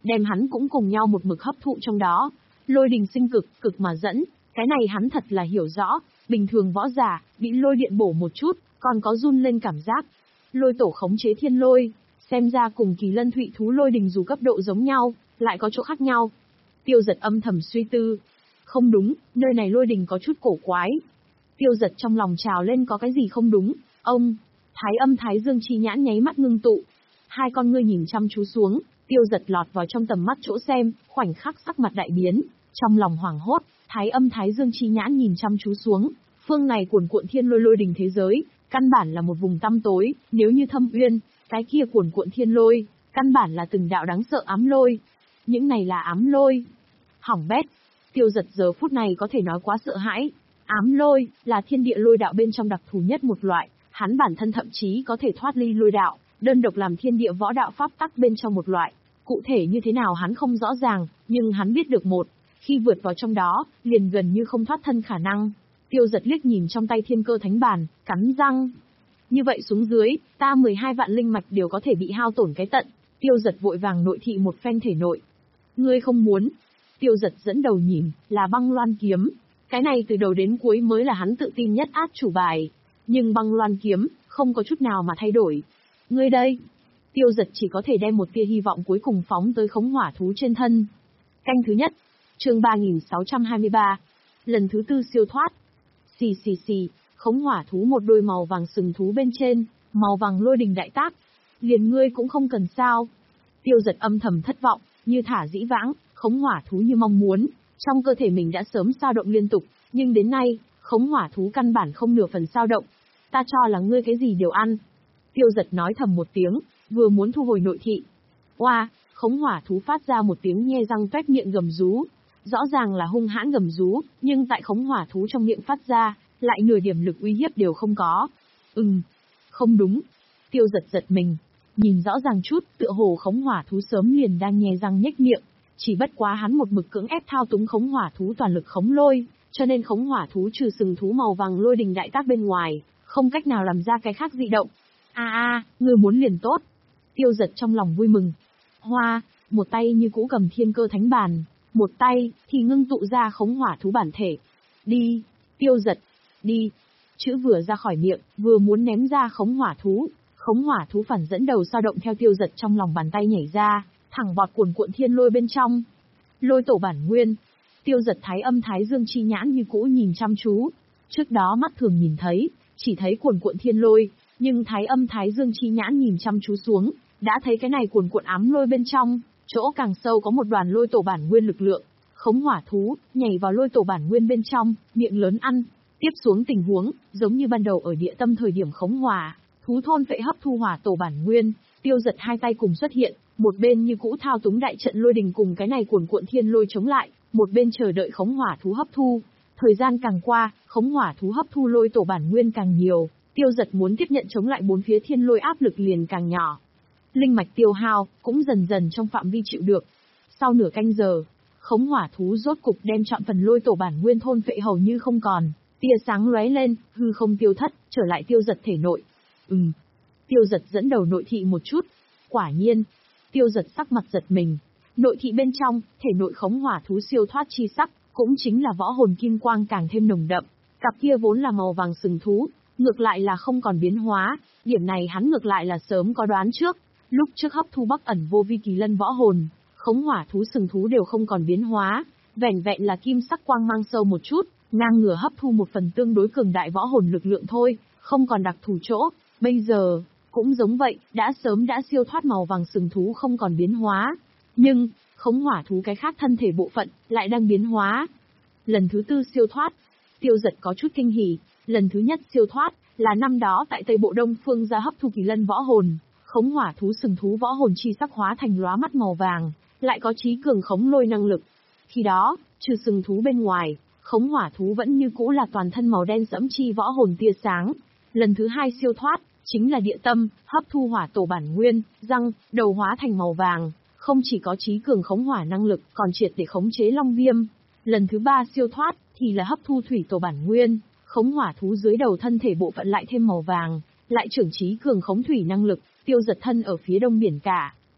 đem hắn cũng cùng nhau một mực hấp thụ trong đó. Lôi đình sinh cực, cực mà dẫn, cái này hắn thật là hiểu rõ, bình thường võ giả, bị lôi điện bổ một chút, còn có run lên cảm giác. Lôi tổ khống chế thiên lôi, xem ra cùng kỳ lân thụy thú lôi đình dù cấp độ giống nhau, lại có chỗ khác nhau. Tiêu Dật âm thầm suy tư. Không đúng, nơi này lôi đình có chút cổ quái. Tiêu Dật trong lòng trào lên có cái gì không đúng. Ông, Thái Âm Thái Dương chi nhãn nháy mắt ngưng tụ. Hai con ngươi nhìn chăm chú xuống, Tiêu Dật lọt vào trong tầm mắt chỗ xem, khoảnh khắc sắc mặt đại biến, trong lòng hoảng hốt, Thái Âm Thái Dương chi nhãn nhìn chăm chú xuống, phương này cuồn cuộn thiên lôi lôi đình thế giới, căn bản là một vùng tăm tối, nếu như Thâm Uyên, cái kia cuồn cuộn thiên lôi, căn bản là từng đạo đáng sợ ám lôi. Những này là ám lôi. Hỏng bét. Tiêu Dật giờ phút này có thể nói quá sợ hãi. Ám lôi là thiên địa lôi đạo bên trong đặc thù nhất một loại, hắn bản thân thậm chí có thể thoát ly lôi đạo, đơn độc làm thiên địa võ đạo pháp tắc bên trong một loại. Cụ thể như thế nào hắn không rõ ràng, nhưng hắn biết được một, khi vượt vào trong đó, liền gần như không thoát thân khả năng. Tiêu Dật liếc nhìn trong tay thiên cơ thánh bàn, cắn răng. Như vậy xuống dưới, ta mười hai vạn linh mạch đều có thể bị hao tổn cái tận. Tiêu Dật vội vàng nội thị một phen thể nội. Ngươi không muốn. Tiêu Dật dẫn đầu nhìn, là băng loan kiếm. Cái này từ đầu đến cuối mới là hắn tự tin nhất át chủ bài. Nhưng băng loan kiếm, không có chút nào mà thay đổi. Ngươi đây. Tiêu Dật chỉ có thể đem một tia hy vọng cuối cùng phóng tới khống hỏa thú trên thân. Canh thứ nhất. Chương ba nghìn sáu trăm hai mươi ba. Lần thứ tư siêu thoát. Xì xì xì, khống hỏa thú một đôi màu vàng sừng thú bên trên, màu vàng lôi đình đại tác. Liền ngươi cũng không cần sao. Tiêu Dật âm thầm thất vọng, như thả dĩ vãng, khống hỏa thú như mong muốn, trong cơ thể mình đã sớm sao động liên tục, nhưng đến nay, khống hỏa thú căn bản không nửa phần sao động. Ta cho là ngươi cái gì đều ăn. Tiêu Dật nói thầm một tiếng, vừa muốn thu hồi nội thị. Oa, khống hỏa thú phát ra một tiếng nhe răng toét miệng gầm rú. Rõ ràng là hung hãn gầm rú, nhưng tại khống hỏa thú trong miệng phát ra, lại nửa điểm lực uy hiếp đều không có. Ừm, không đúng. Tiêu Dật giật mình, nhìn rõ ràng chút, tựa hồ khống hỏa thú sớm liền đang nhe răng nhếch miệng, chỉ bất quá hắn một mực cưỡng ép thao túng khống hỏa thú toàn lực khống lôi, cho nên khống hỏa thú trừ sừng thú màu vàng lôi đình đại tác bên ngoài, không cách nào làm ra cái khác dị động. A a, ngươi muốn liền tốt. Tiêu Dật trong lòng vui mừng. Hoa, một tay như cũ cầm thiên cơ thánh bàn, một tay thì ngưng tụ ra khống hỏa thú bản thể. Đi, Tiêu Dật, đi. Chữ vừa ra khỏi miệng, vừa muốn ném ra khống hỏa thú, khống hỏa thú phản dẫn đầu sao động theo Tiêu Dật trong lòng bàn tay nhảy ra, thẳng vọt cuồn cuộn thiên lôi bên trong. Lôi tổ bản nguyên. Tiêu Dật Thái Âm Thái Dương chi nhãn như cũ nhìn chăm chú. Trước đó mắt thường nhìn thấy, chỉ thấy cuồn cuộn thiên lôi, nhưng Thái Âm Thái Dương chi nhãn nhìn chăm chú xuống, đã thấy cái này cuồn cuộn ám lôi bên trong, chỗ càng sâu có một đoàn lôi tổ bản nguyên lực lượng. Khống hỏa thú nhảy vào lôi tổ bản nguyên bên trong, miệng lớn ăn. Tiếp xuống tình huống, giống như ban đầu ở địa tâm thời điểm khống hỏa, thú thôn phệ hấp thu hỏa tổ bản nguyên, Tiêu Dật hai tay cùng xuất hiện, một bên như cũ thao túng đại trận lôi đình cùng cái này cuồn cuộn thiên lôi chống lại, một bên chờ đợi khống hỏa thú hấp thu. Thời gian càng qua, khống hỏa thú hấp thu lôi tổ bản nguyên càng nhiều, Tiêu Dật muốn tiếp nhận chống lại bốn phía thiên lôi áp lực liền càng nhỏ. Linh mạch tiêu hao cũng dần dần trong phạm vi chịu được. Sau nửa canh giờ, khống hỏa thú rốt cục đem trọn phần lôi tổ bản nguyên thôn phệ hầu như không còn, tia sáng lóe lên, hư không tiêu thất, trở lại Tiêu Dật thể nội. Ừm. Tiêu Dật dẫn đầu nội thị một chút. Quả nhiên, Tiêu Dật sắc mặt giật mình. Nội thị bên trong, thể nội khống hỏa thú siêu thoát chi sắc, cũng chính là võ hồn kim quang càng thêm nồng đậm. Cặp kia vốn là màu vàng sừng thú, ngược lại là không còn biến hóa, điểm này hắn ngược lại là sớm có đoán trước. Lúc trước hấp thu Bắc Ẩn Vô Vi kỳ lân võ hồn, khống hỏa thú sừng thú đều không còn biến hóa, vẻn vẹn là kim sắc quang mang sâu một chút, ngang ngửa hấp thu một phần tương đối cường đại võ hồn lực lượng thôi, không còn đặc thù chỗ. Bây giờ, cũng giống vậy, đã sớm đã siêu thoát màu vàng sừng thú không còn biến hóa. Nhưng, khống hỏa thú cái khác thân thể bộ phận, lại đang biến hóa. Lần thứ tư siêu thoát, Tiêu Dật có chút kinh hỉ, lần thứ nhất siêu thoát, là năm đó tại Tây Bộ Đông Phương ra hấp thu kỳ lân võ hồn, khống hỏa thú sừng thú võ hồn chi sắc hóa thành lóa mắt màu vàng, lại có trí cường khống lôi năng lực. Khi đó, trừ sừng thú bên ngoài, khống hỏa thú vẫn như cũ là toàn thân màu đen sẫm chi võ hồn tia sáng. Lần thứ hai siêu thoát, chính là địa tâm, hấp thu hỏa tổ bản nguyên, răng, đầu hóa thành màu vàng, không chỉ có trí cường khống hỏa năng lực, còn triệt để khống chế long viêm. Lần thứ ba siêu thoát, thì là hấp thu thủy tổ bản nguyên, khống hỏa thú dưới đầu thân thể bộ phận lại thêm màu vàng, lại trưởng trí cường khống thủy năng lực. Tiêu Dật thân ở phía đông biển cả,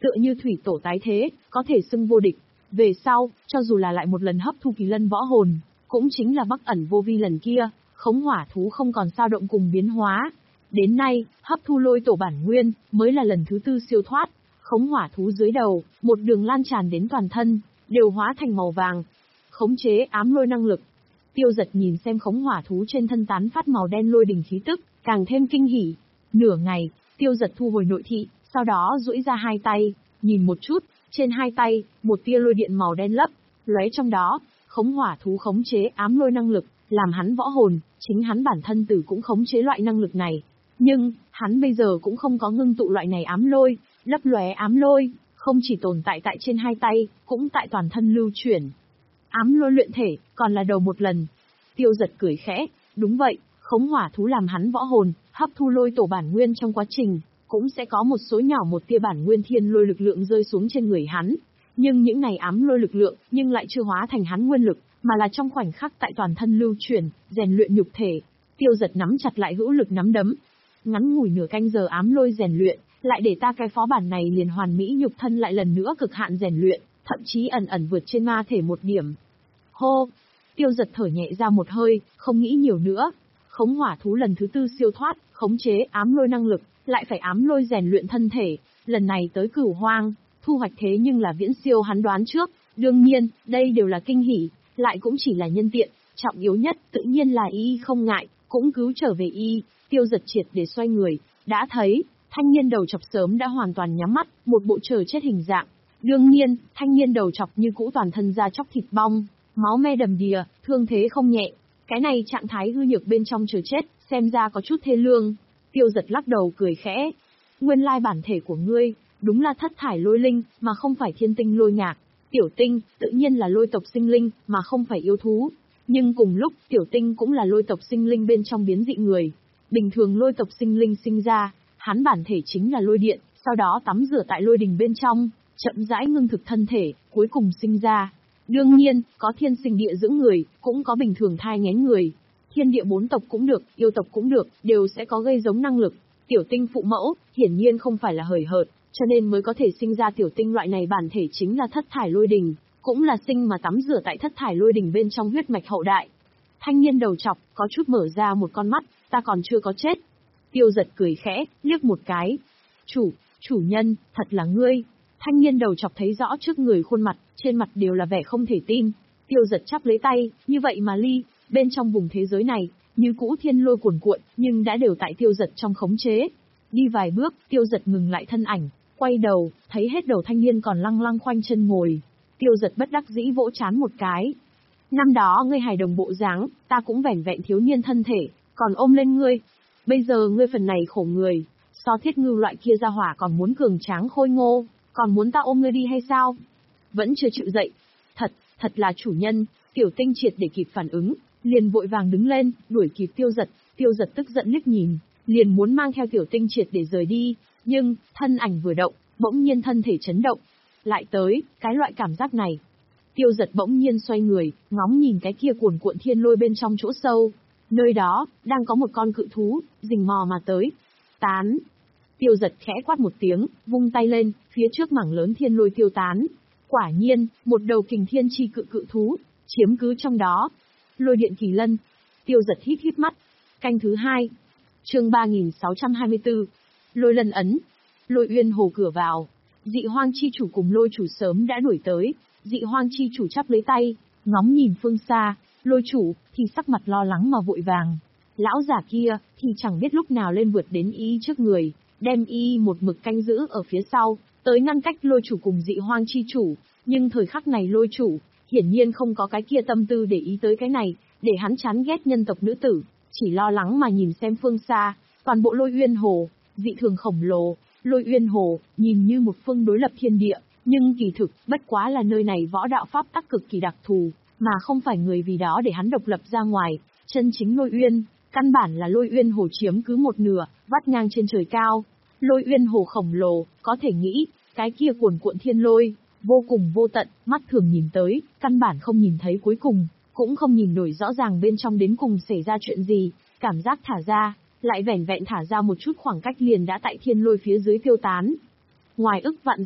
tựa như thủy tổ tái thế, có thể xưng vô địch. Về sau, cho dù là lại một lần hấp thu kỳ lân võ hồn, cũng chính là Bắc ẩn vô vi lần kia, khống hỏa thú không còn sao động cùng biến hóa. Đến nay, hấp thu lôi tổ bản nguyên, mới là lần thứ tư siêu thoát, khống hỏa thú dưới đầu, một đường lan tràn đến toàn thân, đều hóa thành màu vàng. Khống chế ám lôi năng lực. Tiêu Giật nhìn xem khống hỏa thú trên thân tán phát màu đen lôi đình khí tức, càng thêm kinh hỉ. Nửa ngày, Tiêu Giật thu hồi nội thị, sau đó duỗi ra hai tay, nhìn một chút, trên hai tay, một tia lôi điện màu đen lấp, lóe trong đó, khống hỏa thú khống chế ám lôi năng lực, làm hắn võ hồn, chính hắn bản thân tử cũng khống chế loại năng lực này. Nhưng, hắn bây giờ cũng không có ngưng tụ loại này ám lôi, lấp lóe ám lôi, không chỉ tồn tại tại trên hai tay, cũng tại toàn thân lưu chuyển. Ám lôi luyện thể, còn là đầu một lần. Tiêu Giật cười khẽ, đúng vậy, khống hỏa thú làm hắn võ hồn, hấp thu lôi tổ bản nguyên trong quá trình, cũng sẽ có một số nhỏ một tia bản nguyên thiên lôi lực lượng rơi xuống trên người hắn. Nhưng những này ám lôi lực lượng, nhưng lại chưa hóa thành hắn nguyên lực, mà là trong khoảnh khắc tại toàn thân lưu chuyển, rèn luyện nhục thể. Tiêu Giật nắm chặt lại hữu lực nắm đấm. Ngắn ngủi nửa canh giờ ám lôi rèn luyện, lại để ta cái phó bản này liền hoàn mỹ nhục thân lại lần nữa cực hạn rèn luyện, thậm chí ẩn ẩn vượt trên ma thể một điểm. Hô! Tiêu Giật thở nhẹ ra một hơi, không nghĩ nhiều nữa. Khống hỏa thú lần thứ tư siêu thoát, khống chế ám lôi năng lực, lại phải ám lôi rèn luyện thân thể, lần này tới Cửu Hoang, thu hoạch thế nhưng là viễn siêu hắn đoán trước, đương nhiên, đây đều là kinh hỉ, lại cũng chỉ là nhân tiện, trọng yếu nhất tự nhiên là y không ngại, cũng cứu trở về y. Tiêu Giật triệt để xoay người, đã thấy, thanh niên đầu chọc sớm đã hoàn toàn nhắm mắt, một bộ chờ chết hình dạng. Đương nhiên, thanh niên đầu chọc như cũ toàn thân da chóc thịt bong, máu me đầm đìa, thương thế không nhẹ. Cái này trạng thái hư nhược bên trong chờ chết, xem ra có chút thê lương. Tiêu Giật lắc đầu cười khẽ. Nguyên lai bản thể của ngươi, đúng là thất thải lôi linh, mà không phải thiên tinh lôi ngạc. Tiểu tinh, tự nhiên là lôi tộc sinh linh, mà không phải yêu thú. Nhưng cùng lúc, tiểu tinh cũng là lôi tộc sinh linh bên trong biến dị người. Bình thường lôi tộc sinh linh sinh ra, hắn bản thể chính là lôi điện, sau đó tắm rửa tại lôi đình bên trong, chậm rãi ngưng thực thân thể, cuối cùng sinh ra. Đương nhiên, có thiên sinh địa dưỡng người, cũng có bình thường thai nghén người. Thiên địa bốn tộc cũng được, yêu tộc cũng được, đều sẽ có gây giống năng lực. Tiểu tinh phụ mẫu, hiển nhiên không phải là hời hợt, cho nên mới có thể sinh ra tiểu tinh loại này bản thể chính là thất thải lôi đình, cũng là sinh mà tắm rửa tại thất thải lôi đình bên trong huyết mạch hậu đại. Thanh niên đầu chọc, có chút mở ra một con mắt, ta còn chưa có chết. Tiêu Giật cười khẽ, liếc một cái. Chủ, chủ nhân, thật là ngươi. Thanh niên đầu chọc thấy rõ trước người khuôn mặt, trên mặt đều là vẻ không thể tin. Tiêu Giật chắp lấy tay, như vậy mà ly, bên trong vùng thế giới này, như cũ thiên lôi cuồn cuộn, nhưng đã đều tại Tiêu Giật trong khống chế. Đi vài bước, Tiêu Giật ngừng lại thân ảnh, quay đầu, thấy hết đầu thanh niên còn lăng lăng khoanh chân ngồi. Tiêu Giật bất đắc dĩ vỗ trán một cái. Năm đó ngươi hài đồng bộ dáng, ta cũng vẻn vẹn thiếu niên thân thể, còn ôm lên ngươi. Bây giờ ngươi phần này khổ người, so Thiết Ngưu loại kia ra hỏa còn muốn cường tráng khôi ngô, còn muốn ta ôm ngươi đi hay sao? Vẫn chưa chịu dậy. Thật, thật là chủ nhân. Tiểu tinh triệt để kịp phản ứng, liền vội vàng đứng lên, đuổi kịp Tiêu Giật. Tiêu Giật tức giận liếc nhìn, liền muốn mang theo tiểu tinh triệt để rời đi, nhưng, thân ảnh vừa động, bỗng nhiên thân thể chấn động. Lại tới, cái loại cảm giác này. Tiêu Giật bỗng nhiên xoay người, ngóng nhìn cái kia cuồn cuộn thiên lôi bên trong chỗ sâu. Nơi đó, đang có một con cự thú, rình mò mà tới. Tán. Tiêu Giật khẽ quát một tiếng, vung tay lên, phía trước mảng lớn thiên lôi tiêu tán. Quả nhiên, một đầu kình thiên chi cự cự thú, chiếm cứ trong đó. Lôi điện kỳ lân. Tiêu Giật hít hít mắt. Canh thứ hai. Chương ba nghìn sáu trăm hai mươi tư. Lôi lân ấn. Lôi uyên hồ cửa vào. Dị hoang chi chủ cùng lôi chủ sớm đã đuổi tới. Dị hoang chi chủ chắp lấy tay, ngóng nhìn phương xa. Lôi chủ, thì sắc mặt lo lắng mà vội vàng. Lão giả kia, thì chẳng biết lúc nào lên vượt đến y trước người, đem y một mực canh giữ ở phía sau, tới ngăn cách lôi chủ cùng dị hoang chi chủ. Nhưng thời khắc này lôi chủ, hiển nhiên không có cái kia tâm tư để ý tới cái này, để hắn chán ghét nhân tộc nữ tử, chỉ lo lắng mà nhìn xem phương xa, toàn bộ lôi uyên hồ, dị thường khổng lồ, lôi uyên hồ, nhìn như một phương đối lập thiên địa, nhưng kỳ thực, bất quá là nơi này võ đạo pháp tắc cực kỳ đặc thù, mà không phải người vì đó để hắn độc lập ra ngoài, chân chính lôi uyên, căn bản là lôi uyên hồ chiếm cứ một nửa, vắt ngang trên trời cao. Lôi uyên hồ khổng lồ, có thể nghĩ, cái kia cuồn cuộn thiên lôi, vô cùng vô tận, mắt thường nhìn tới, căn bản không nhìn thấy cuối cùng, cũng không nhìn nổi rõ ràng bên trong đến cùng xảy ra chuyện gì, cảm giác thả ra, lại vẻn vẹn thả ra một chút khoảng cách liền đã tại thiên lôi phía dưới tiêu tán. Ngoài ức vạn dặm,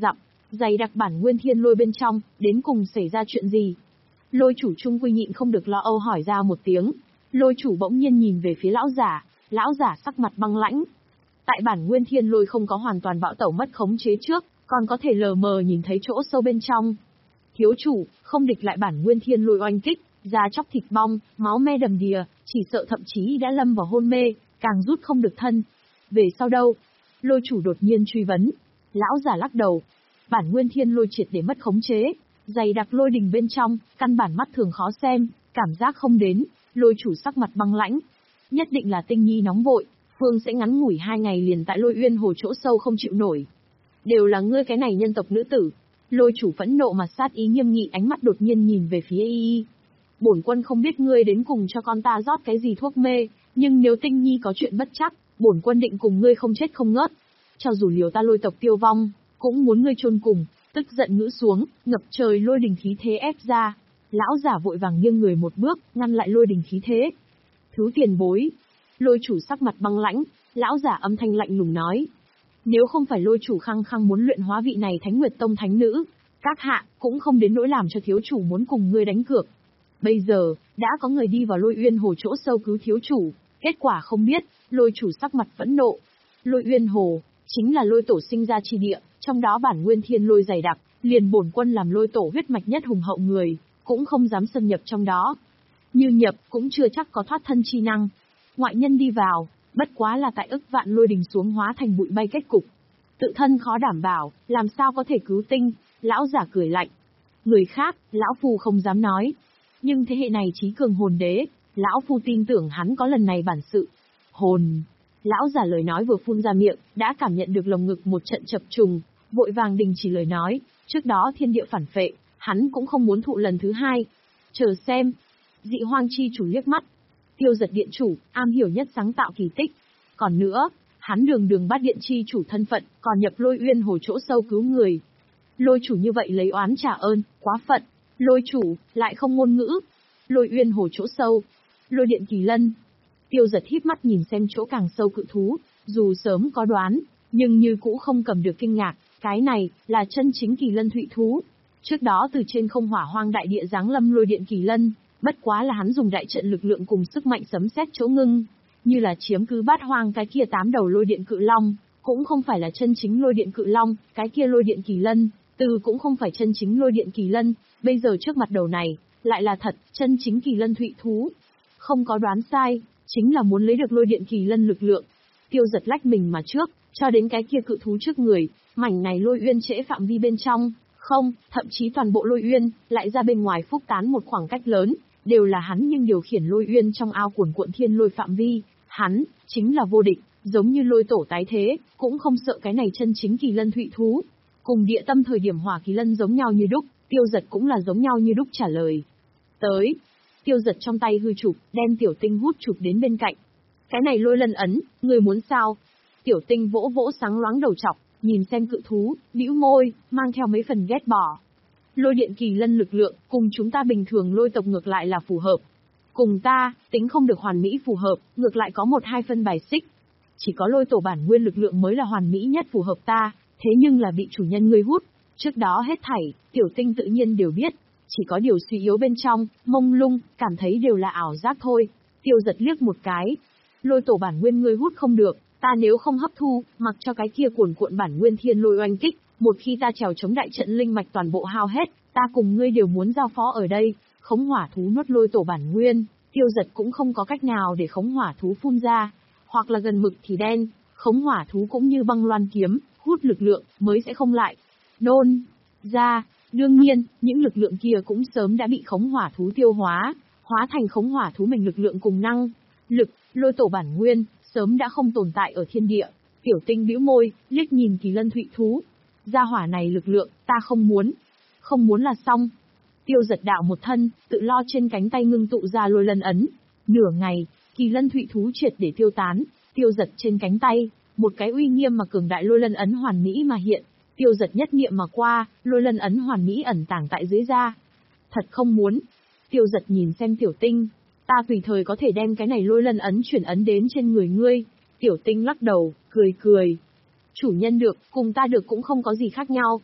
dày đặc bản nguyên thiên lôi bên trong, đến cùng xảy ra chuyện gì? Lôi chủ trung quy nhịn không được lo âu hỏi ra một tiếng. Lôi chủ bỗng nhiên nhìn về phía lão giả, lão giả sắc mặt băng lãnh. Tại bản nguyên thiên lôi không có hoàn toàn bạo tẩu mất khống chế trước, còn có thể lờ mờ nhìn thấy chỗ sâu bên trong. Thiếu chủ, không địch lại bản nguyên thiên lôi oanh kích, da chóc thịt bong, máu me đầm đìa, chỉ sợ thậm chí đã lâm vào hôn mê, càng rút không được thân. Về sau đâu? Lôi chủ đột nhiên truy vấn. Lão giả lắc đầu. Bản nguyên thiên lôi triệt để mất khống chế, dày đặc lôi đình bên trong, căn bản mắt thường khó xem, cảm giác không đến. Lôi chủ sắc mặt băng lãnh. Nhất định là Tinh Nhi nóng vội, Phương sẽ ngắn ngủi hai ngày liền tại lôi uyên hồ chỗ sâu không chịu nổi. Đều là ngươi cái này nhân tộc nữ tử. Lôi chủ phẫn nộ mà sát ý nghiêm nghị, ánh mắt đột nhiên nhìn về phía y y. Bổn quân không biết ngươi đến cùng cho con ta rót cái gì thuốc mê, nhưng nếu Tinh Nhi có chuyện bất chắc, bổn quân định cùng ngươi không chết không ngớt. Cho dù liều ta lôi tộc tiêu vong, cũng muốn ngươi chôn cùng. Tức giận ngữ xuống, ngập trời lôi đình khí thế ép ra. Lão giả vội vàng nghiêng người một bước, ngăn lại lôi đình khí thế. Thứ tiền bối. Lôi chủ sắc mặt băng lãnh, lão giả âm thanh lạnh lùng nói. Nếu không phải lôi chủ khăng khăng muốn luyện hóa vị này Thánh Nguyệt Tông thánh nữ, các hạ cũng không đến nỗi làm cho thiếu chủ muốn cùng ngươi đánh cược. Bây giờ, đã có người đi vào lôi uyên hồ chỗ sâu cứu thiếu chủ, kết quả không biết. Lôi chủ sắc mặt phẫn nộ. Lôi uyên hồ, chính là lôi tổ sinh ra chi địa, trong đó bản nguyên thiên lôi dày đặc, liền bổn quân làm lôi tổ huyết mạch nhất hùng hậu người, cũng không dám xâm nhập trong đó. Như nhập, cũng chưa chắc có thoát thân chi năng. Ngoại nhân đi vào, bất quá là tại ức vạn lôi đình xuống hóa thành bụi bay kết cục. Tự thân khó đảm bảo, làm sao có thể cứu tinh, lão giả cười lạnh. Người khác, lão phu không dám nói. Nhưng thế hệ này trí cường hồn đế, lão phu tin tưởng hắn có lần này bản sự. Hồn. Lão giả lời nói vừa phun ra miệng, đã cảm nhận được lồng ngực một trận chập trùng, vội vàng đình chỉ lời nói, trước đó thiên địa phản phệ, hắn cũng không muốn thụ lần thứ hai. Chờ xem. Dị hoang chi chủ liếc mắt. Tiêu Giật điện chủ, am hiểu nhất sáng tạo kỳ tích. Còn nữa, hắn đường đường bát điện chi chủ thân phận, còn nhập lôi uyên hồ chỗ sâu cứu người. Lôi chủ như vậy lấy oán trả ơn, quá phận. Lôi chủ, lại không ngôn ngữ. Lôi uyên hồ chỗ sâu. Lôi điện kỳ lân. Tiêu Giật híp mắt nhìn xem chỗ càng sâu cự thú, dù sớm có đoán, nhưng như cũ không cầm được kinh ngạc, cái này, là chân chính kỳ lân thụy thú. Trước đó từ trên không hỏa hoang đại địa giáng lâm lôi điện kỳ lân, bất quá là hắn dùng đại trận lực lượng cùng sức mạnh sấm sét chỗ ngưng, như là chiếm cứ bát hoang cái kia tám đầu lôi điện cự long, cũng không phải là chân chính lôi điện cự long, cái kia lôi điện kỳ lân, từ cũng không phải chân chính lôi điện kỳ lân, bây giờ trước mặt đầu này, lại là thật, chân chính kỳ lân thụy thú. Không có đoán sai, chính là muốn lấy được lôi điện kỳ lân lực lượng. Tiêu Giật lách mình mà trước, cho đến cái kia cự thú trước người, mảnh này lôi uyên trễ phạm vi bên trong, không, thậm chí toàn bộ lôi uyên, lại ra bên ngoài phúc tán một khoảng cách lớn, đều là hắn nhưng điều khiển lôi uyên trong ao cuồn cuộn thiên lôi phạm vi, hắn, chính là vô địch, giống như lôi tổ tái thế, cũng không sợ cái này chân chính kỳ lân thụy thú. Cùng địa tâm thời điểm hỏa kỳ lân giống nhau như đúc, Tiêu Giật cũng là giống nhau như đúc trả lời. Tới. Tiêu Giật trong tay hư chụp, đem tiểu tinh hút chụp đến bên cạnh. Cái này lôi lân ấn, người muốn sao? Tiểu tinh vỗ vỗ sáng loáng đầu chọc, nhìn xem cự thú, bĩu môi, mang theo mấy phần ghét bỏ. Lôi điện kỳ lân lực lượng, cùng chúng ta bình thường lôi tộc ngược lại là phù hợp. Cùng ta, tính không được hoàn mỹ phù hợp, ngược lại có một hai phân bài xích. Chỉ có lôi tổ bản nguyên lực lượng mới là hoàn mỹ nhất phù hợp ta, thế nhưng là bị chủ nhân ngươi hút. Trước đó hết thảy, tiểu tinh tự nhiên đều biết. Chỉ có điều suy yếu bên trong, mông lung, cảm thấy đều là ảo giác thôi. Tiêu Giật liếc một cái. Lôi tổ bản nguyên ngươi hút không được, ta nếu không hấp thu, mặc cho cái kia cuồn cuộn bản nguyên thiên lôi oanh kích, một khi ta trèo chống đại trận linh mạch toàn bộ hao hết, ta cùng ngươi đều muốn giao phó ở đây. Khống hỏa thú nuốt lôi tổ bản nguyên, Tiêu Giật cũng không có cách nào để khống hỏa thú phun ra, hoặc là gần mực thì đen, khống hỏa thú cũng như băng loan kiếm, hút lực lượng, mới sẽ không lại nôn ra. Đương nhiên, những lực lượng kia cũng sớm đã bị khống hỏa thú tiêu hóa, hóa thành khống hỏa thú mình lực lượng cùng năng lực, lôi tổ bản nguyên, sớm đã không tồn tại ở thiên địa. Tiểu tinh bĩu môi, liếc nhìn kỳ lân thụy thú. Gia hỏa này lực lượng, ta không muốn. Không muốn là xong. Tiêu Giật đạo một thân, tự lo trên cánh tay ngưng tụ ra lôi lân ấn. Nửa ngày, kỳ lân thụy thú triệt để tiêu tán. Tiêu Giật trên cánh tay, một cái uy nghiêm mà cường đại lôi lân ấn hoàn mỹ mà hiện. Tiêu Giật nhất niệm mà qua, lôi lân ấn hoàn mỹ ẩn tàng tại dưới da. Thật không muốn. Tiêu Giật nhìn xem tiểu tinh. Ta tùy thời có thể đem cái này lôi lân ấn chuyển ấn đến trên người ngươi. Tiểu tinh lắc đầu, cười cười. Chủ nhân được, cùng ta được cũng không có gì khác nhau.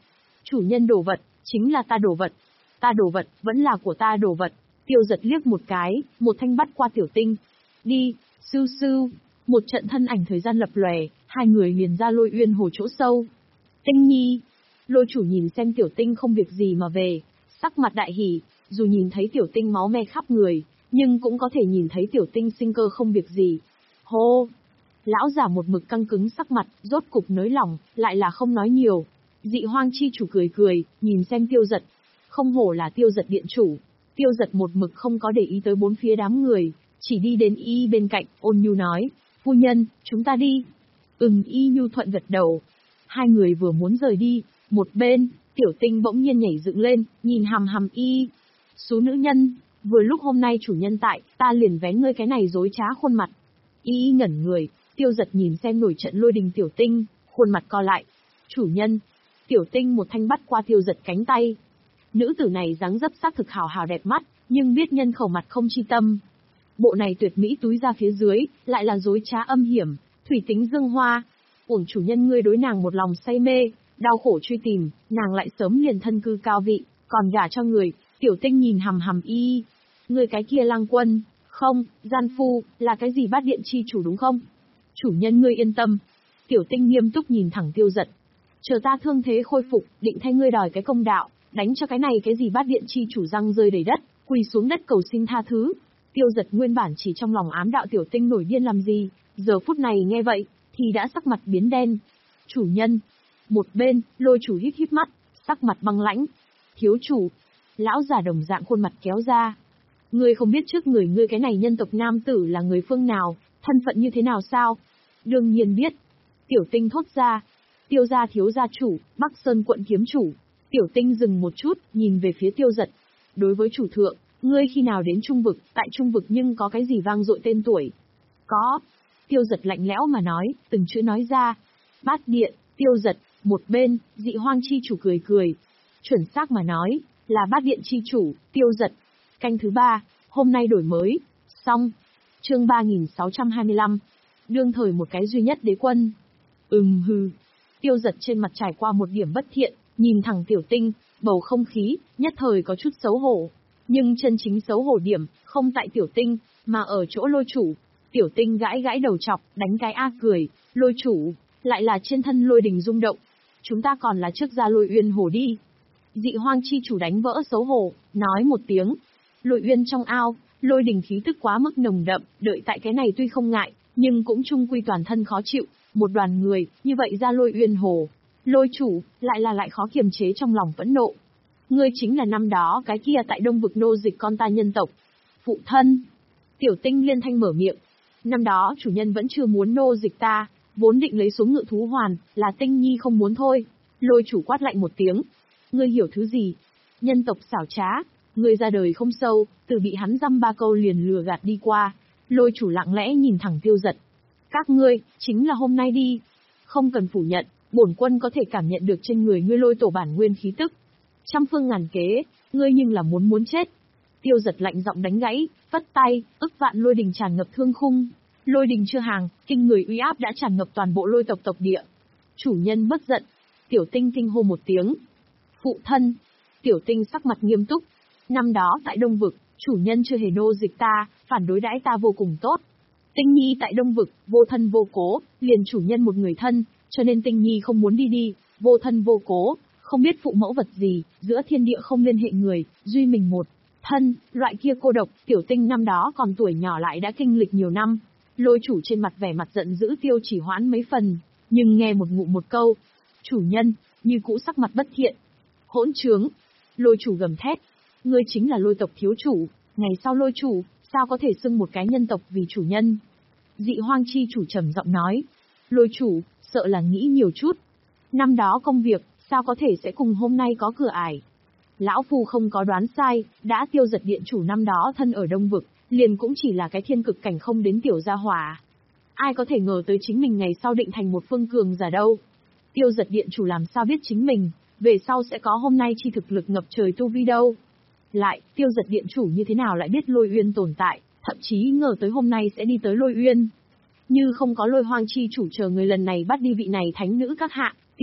Chủ nhân đồ vật, chính là ta đồ vật. Ta đồ vật, vẫn là của ta đồ vật. Tiêu giật liếc một cái, một thanh bắt qua tiểu tinh. Đi, sưu sưu. Một trận thân ảnh thời gian lập lòe, hai người liền ra Lôi Uyên Hồ chỗ sâu. Tinh nhi. Lôi chủ nhìn xem tiểu tinh không việc gì mà về, sắc mặt đại hỉ, dù nhìn thấy tiểu tinh máu me khắp người, nhưng cũng có thể nhìn thấy tiểu tinh sinh cơ không việc gì. Hô! Lão giả một mực căng cứng sắc mặt, rốt cục nới lỏng, lại là không nói nhiều. Dị hoang chi chủ cười cười, nhìn xem tiêu giật. Không hổ là tiêu giật điện chủ. Tiêu giật một mực không có để ý tới bốn phía đám người, chỉ đi đến y bên cạnh, ôn nhu nói, phu nhân, chúng ta đi. Ừm, y nhu thuận gật đầu. Hai người vừa muốn rời đi, một bên, tiểu tinh bỗng nhiên nhảy dựng lên, nhìn hằm hằm y. Số nữ nhân, vừa lúc hôm nay chủ nhân tại, ta liền vén ngươi cái này dối trá khuôn mặt. Y ngẩn người, tiêu giật nhìn xem nổi trận lôi đình tiểu tinh, khuôn mặt co lại. Chủ nhân, tiểu tinh một thanh bắt qua tiêu giật cánh tay. Nữ tử này dáng dấp xác thực hào hào đẹp mắt, nhưng biết nhân khẩu mặt không chi tâm. Bộ này tuyệt mỹ túi ra phía dưới, lại là dối trá âm hiểm, thủy tính dương hoa. Uổng chủ nhân ngươi đối nàng một lòng say mê, đau khổ truy tìm, nàng lại sớm liền thân cư cao vị, còn gả cho người. Tiểu tinh nhìn hằm hằm y. Người cái kia lang quân, không, gian phu, là cái gì bát điện chi chủ đúng không? Chủ nhân ngươi yên tâm. Tiểu tinh nghiêm túc nhìn thẳng tiêu giật. Chờ ta thương thế khôi phục, định thay ngươi đòi cái công đạo, đánh cho cái này cái gì bát điện chi chủ răng rơi đầy đất, quỳ xuống đất cầu xin tha thứ. Tiêu giật nguyên bản chỉ trong lòng ám đạo tiểu tinh nổi điên làm gì, giờ phút này nghe vậy, thì đã sắc mặt biến đen. Chủ nhân. Một bên, lôi chủ híp híp mắt, sắc mặt băng lãnh. Thiếu chủ. Lão già đồng dạng khuôn mặt kéo ra. Ngươi không biết trước người ngươi cái này nhân tộc nam tử là người phương nào, thân phận như thế nào sao? Đương nhiên biết. Tiểu tinh thốt ra. Tiêu gia thiếu gia chủ, Bắc Sơn quận kiếm chủ. Tiểu tinh dừng một chút, nhìn về phía tiêu giật. Đối với chủ thượng, ngươi khi nào đến trung vực, tại trung vực nhưng có cái gì vang dội tên tuổi? Có. Tiêu giật lạnh lẽo mà nói, từng chữ nói ra. Bát điện, tiêu giật, một bên, dị hoang chi chủ cười cười. Chuẩn xác mà nói, là bát điện chi chủ, tiêu giật. Canh thứ ba, hôm nay đổi mới. Xong. Chương ba nghìn sáu trăm hai mươi lăm. Đương thời một cái duy nhất đế quân. Ừm hừ. Tiêu giật trên mặt trải qua một điểm bất thiện, nhìn thẳng tiểu tinh, bầu không khí, nhất thời có chút xấu hổ. Nhưng chân chính xấu hổ điểm, không tại tiểu tinh, mà ở chỗ lôi chủ. Tiểu tinh gãi gãi đầu chọc, đánh cái a cười, lôi chủ, lại là trên thân lôi đình rung động. Chúng ta còn là trước ra Lôi Uyên Hồ đi. Dị hoang chi chủ đánh vỡ xấu hổ, nói một tiếng. Lôi Uyên trong ao, lôi đình khí tức quá mức nồng đậm, đợi tại cái này tuy không ngại, nhưng cũng chung quy toàn thân khó chịu. Một đoàn người, như vậy ra Lôi Uyên Hồ. Lôi chủ, lại là lại khó kiềm chế trong lòng phẫn nộ. Ngươi chính là năm đó cái kia tại Đông vực nô dịch con ta nhân tộc. Phụ thân. Tiểu tinh liên thanh mở miệng. Năm đó chủ nhân vẫn chưa muốn nô dịch ta, vốn định lấy xuống ngự thú hoàn, là tinh nhi không muốn thôi. Lôi chủ quát lạnh một tiếng. Ngươi hiểu thứ gì? Nhân tộc xảo trá, ngươi ra đời không sâu, từ bị hắn dăm ba câu liền lừa gạt đi qua. Lôi chủ lặng lẽ nhìn thẳng tiêu giật. Các ngươi, chính là hôm nay đi. Không cần phủ nhận, bổn quân có thể cảm nhận được trên người ngươi lôi tổ bản nguyên khí tức. Trăm phương ngàn kế, ngươi nhưng là muốn muốn chết. Tiêu giật lạnh giọng đánh gãy, vất tay, ức vạn lôi đình tràn ngập thương khung. Lôi đình chưa hàng, kinh người uy áp đã tràn ngập toàn bộ lôi tộc tộc địa. Chủ nhân bất giận. Tiểu tinh kinh hô một tiếng. Phụ thân. Tiểu tinh sắc mặt nghiêm túc. Năm đó tại Đông Vực, chủ nhân chưa hề nô dịch ta, phản đối đãi ta vô cùng tốt. Tinh nhi tại Đông Vực, vô thân vô cố, liền chủ nhân một người thân, cho nên tinh nhi không muốn đi đi, vô thân vô cố, không biết phụ mẫu vật gì, giữa thiên địa không liên hệ người, duy mình một thân, loại kia cô độc. Tiểu tinh năm đó còn tuổi nhỏ lại đã kinh lịch nhiều năm. Lôi chủ trên mặt vẻ mặt giận dữ tiêu chỉ hoãn mấy phần, nhưng nghe một ngụ một câu. Chủ nhân, như cũ sắc mặt bất thiện. Hỗn trướng. Lôi chủ gầm thét. Ngươi chính là lôi tộc thiếu chủ, ngày sau lôi chủ, sao có thể xưng một cái nhân tộc vì chủ nhân? Dị hoang chi chủ trầm giọng nói. Lôi chủ, sợ là nghĩ nhiều chút. Năm đó công việc, sao có thể sẽ cùng hôm nay có cửa ải? Lão Phu không có đoán sai, đã tiêu giật điện chủ năm đó thân ở Đông Vực, liền cũng chỉ là cái thiên cực cảnh không đến tiểu gia hỏa. Ai có thể ngờ tới chính mình ngày sau định thành một phương cường giả đâu. Tiêu giật điện chủ làm sao biết chính mình, về sau sẽ có hôm nay chi thực lực ngập trời tu vi đâu. Lại, tiêu giật điện chủ như thế nào lại biết Lôi Uyên tồn tại, thậm chí ngờ tới hôm nay sẽ đi tới Lôi Uyên. Như không có Lôi hoang chi chủ chờ người lần này bắt đi vị này thánh nữ các hạ,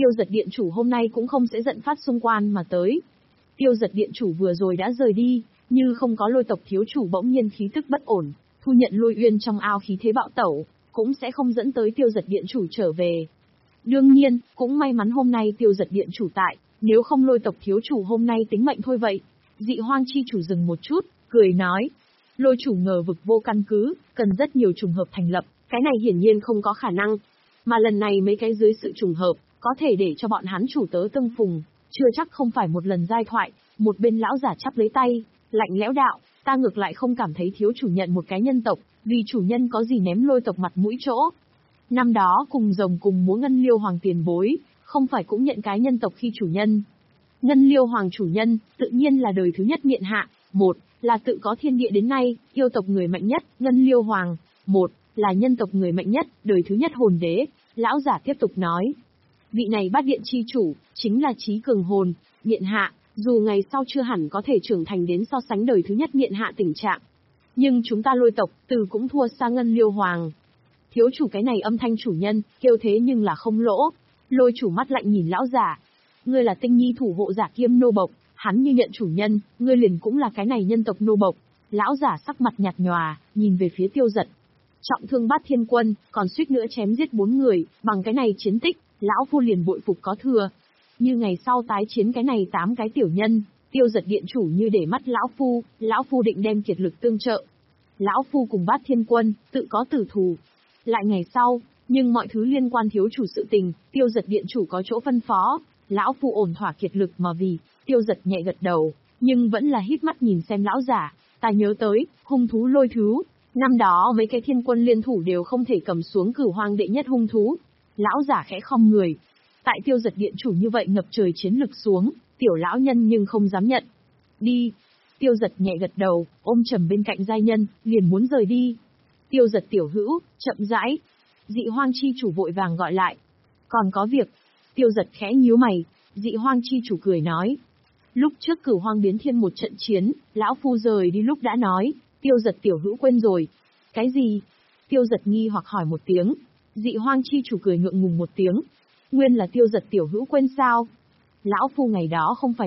Tiêu Giật điện chủ hôm nay cũng không sẽ giận phát xung quan mà tới. Tiêu Giật điện chủ vừa rồi đã rời đi, như không có Lôi tộc thiếu chủ bỗng nhiên khí tức bất ổn, thu nhận Lôi Uyên trong ao khí thế bạo tẩu, cũng sẽ không dẫn tới Tiêu Giật điện chủ trở về. Đương nhiên, cũng may mắn hôm nay Tiêu Giật điện chủ tại, nếu không Lôi tộc thiếu chủ hôm nay tính mệnh thôi vậy. Dị Hoang chi chủ dừng một chút, cười nói. Lôi chủ ngờ vực vô căn cứ, cần rất nhiều trùng hợp thành lập, cái này hiển nhiên không có khả năng. Mà lần này mấy cái dưới sự trùng hợp, có thể để cho bọn hắn chủ tớ tương phùng, chưa chắc không phải một lần giai thoại. Một bên lão giả chắp lấy tay, lạnh lẽo đạo, ta ngược lại không cảm thấy thiếu chủ nhận một cái nhân tộc, vì chủ nhân có gì ném Lôi tộc mặt mũi chỗ. Năm đó cùng rồng cùng múa Ngân Liêu Hoàng tiền bối, không phải cũng nhận cái nhân tộc khi chủ nhân. Ngân Liêu Hoàng chủ nhân, tự nhiên là đời thứ nhất miện hạ, một, là tự có thiên địa đến nay, yêu tộc người mạnh nhất, Ngân Liêu Hoàng, một, là nhân tộc người mạnh nhất, đời thứ nhất hồn đế. Lão giả tiếp tục nói. Vị này bát điện chi chủ, chính là trí cường hồn, miện hạ, dù ngày sau chưa hẳn có thể trưởng thành đến so sánh đời thứ nhất miện hạ tình trạng. Nhưng chúng ta Lôi tộc, từ cũng thua xa Ngân Liêu Hoàng. Thiếu chủ cái này âm thanh chủ nhân, kêu thế nhưng là không lỗ. Lôi chủ mắt lạnh nhìn lão giả. Ngươi là tinh nhi thủ hộ giả kiêm nô bộc, hắn như nhận chủ nhân, ngươi liền cũng là cái này nhân tộc nô bộc. Lão giả sắc mặt nhạt nhòa, nhìn về phía Tiêu Giật. Trọng thương Bát Thiên Quân, còn suýt nữa chém giết bốn người, bằng cái này chiến tích, lão phu liền bội phục có thừa. Như ngày sau tái chiến cái này tám cái tiểu nhân, Tiêu Giật điện chủ như để mắt lão phu, lão phu định đem kiệt lực tương trợ. Lão phu cùng Bát Thiên Quân, tự có tử thù. Lại ngày sau, nhưng mọi thứ liên quan thiếu chủ sự tình, Tiêu Giật điện chủ có chỗ phân phó, lão phu ổn thỏa kiệt lực mà vì. Tiêu Giật nhẹ gật đầu, nhưng vẫn là hít mắt nhìn xem lão giả. Ta nhớ tới, hung thú Lôi Thứ, năm đó mấy cái thiên quân liên thủ đều không thể cầm xuống Cửu Hoang đệ nhất hung thú. Lão giả khẽ khom người. Tại Tiêu Giật điện chủ như vậy ngập trời chiến lực xuống, tiểu lão nhân nhưng không dám nhận. Đi. Tiêu Giật nhẹ gật đầu, ôm trầm bên cạnh giai nhân, liền muốn rời đi. Tiêu Giật tiểu hữu, chậm rãi. Dị Hoang chi chủ vội vàng gọi lại. Còn có việc. Tiêu Giật khẽ nhíu mày. Dị Hoang chi chủ cười nói. Lúc trước Cửu Hoang biến thiên một trận chiến, lão phu rời đi lúc đã nói, Tiêu Giật tiểu hữu quên rồi. Cái gì? Tiêu Giật nghi hoặc hỏi một tiếng. Dị Hoang chi chủ cười ngượng ngùng một tiếng. Nguyên là Tiêu Giật tiểu hữu quên sao? Lão phu ngày đó không phải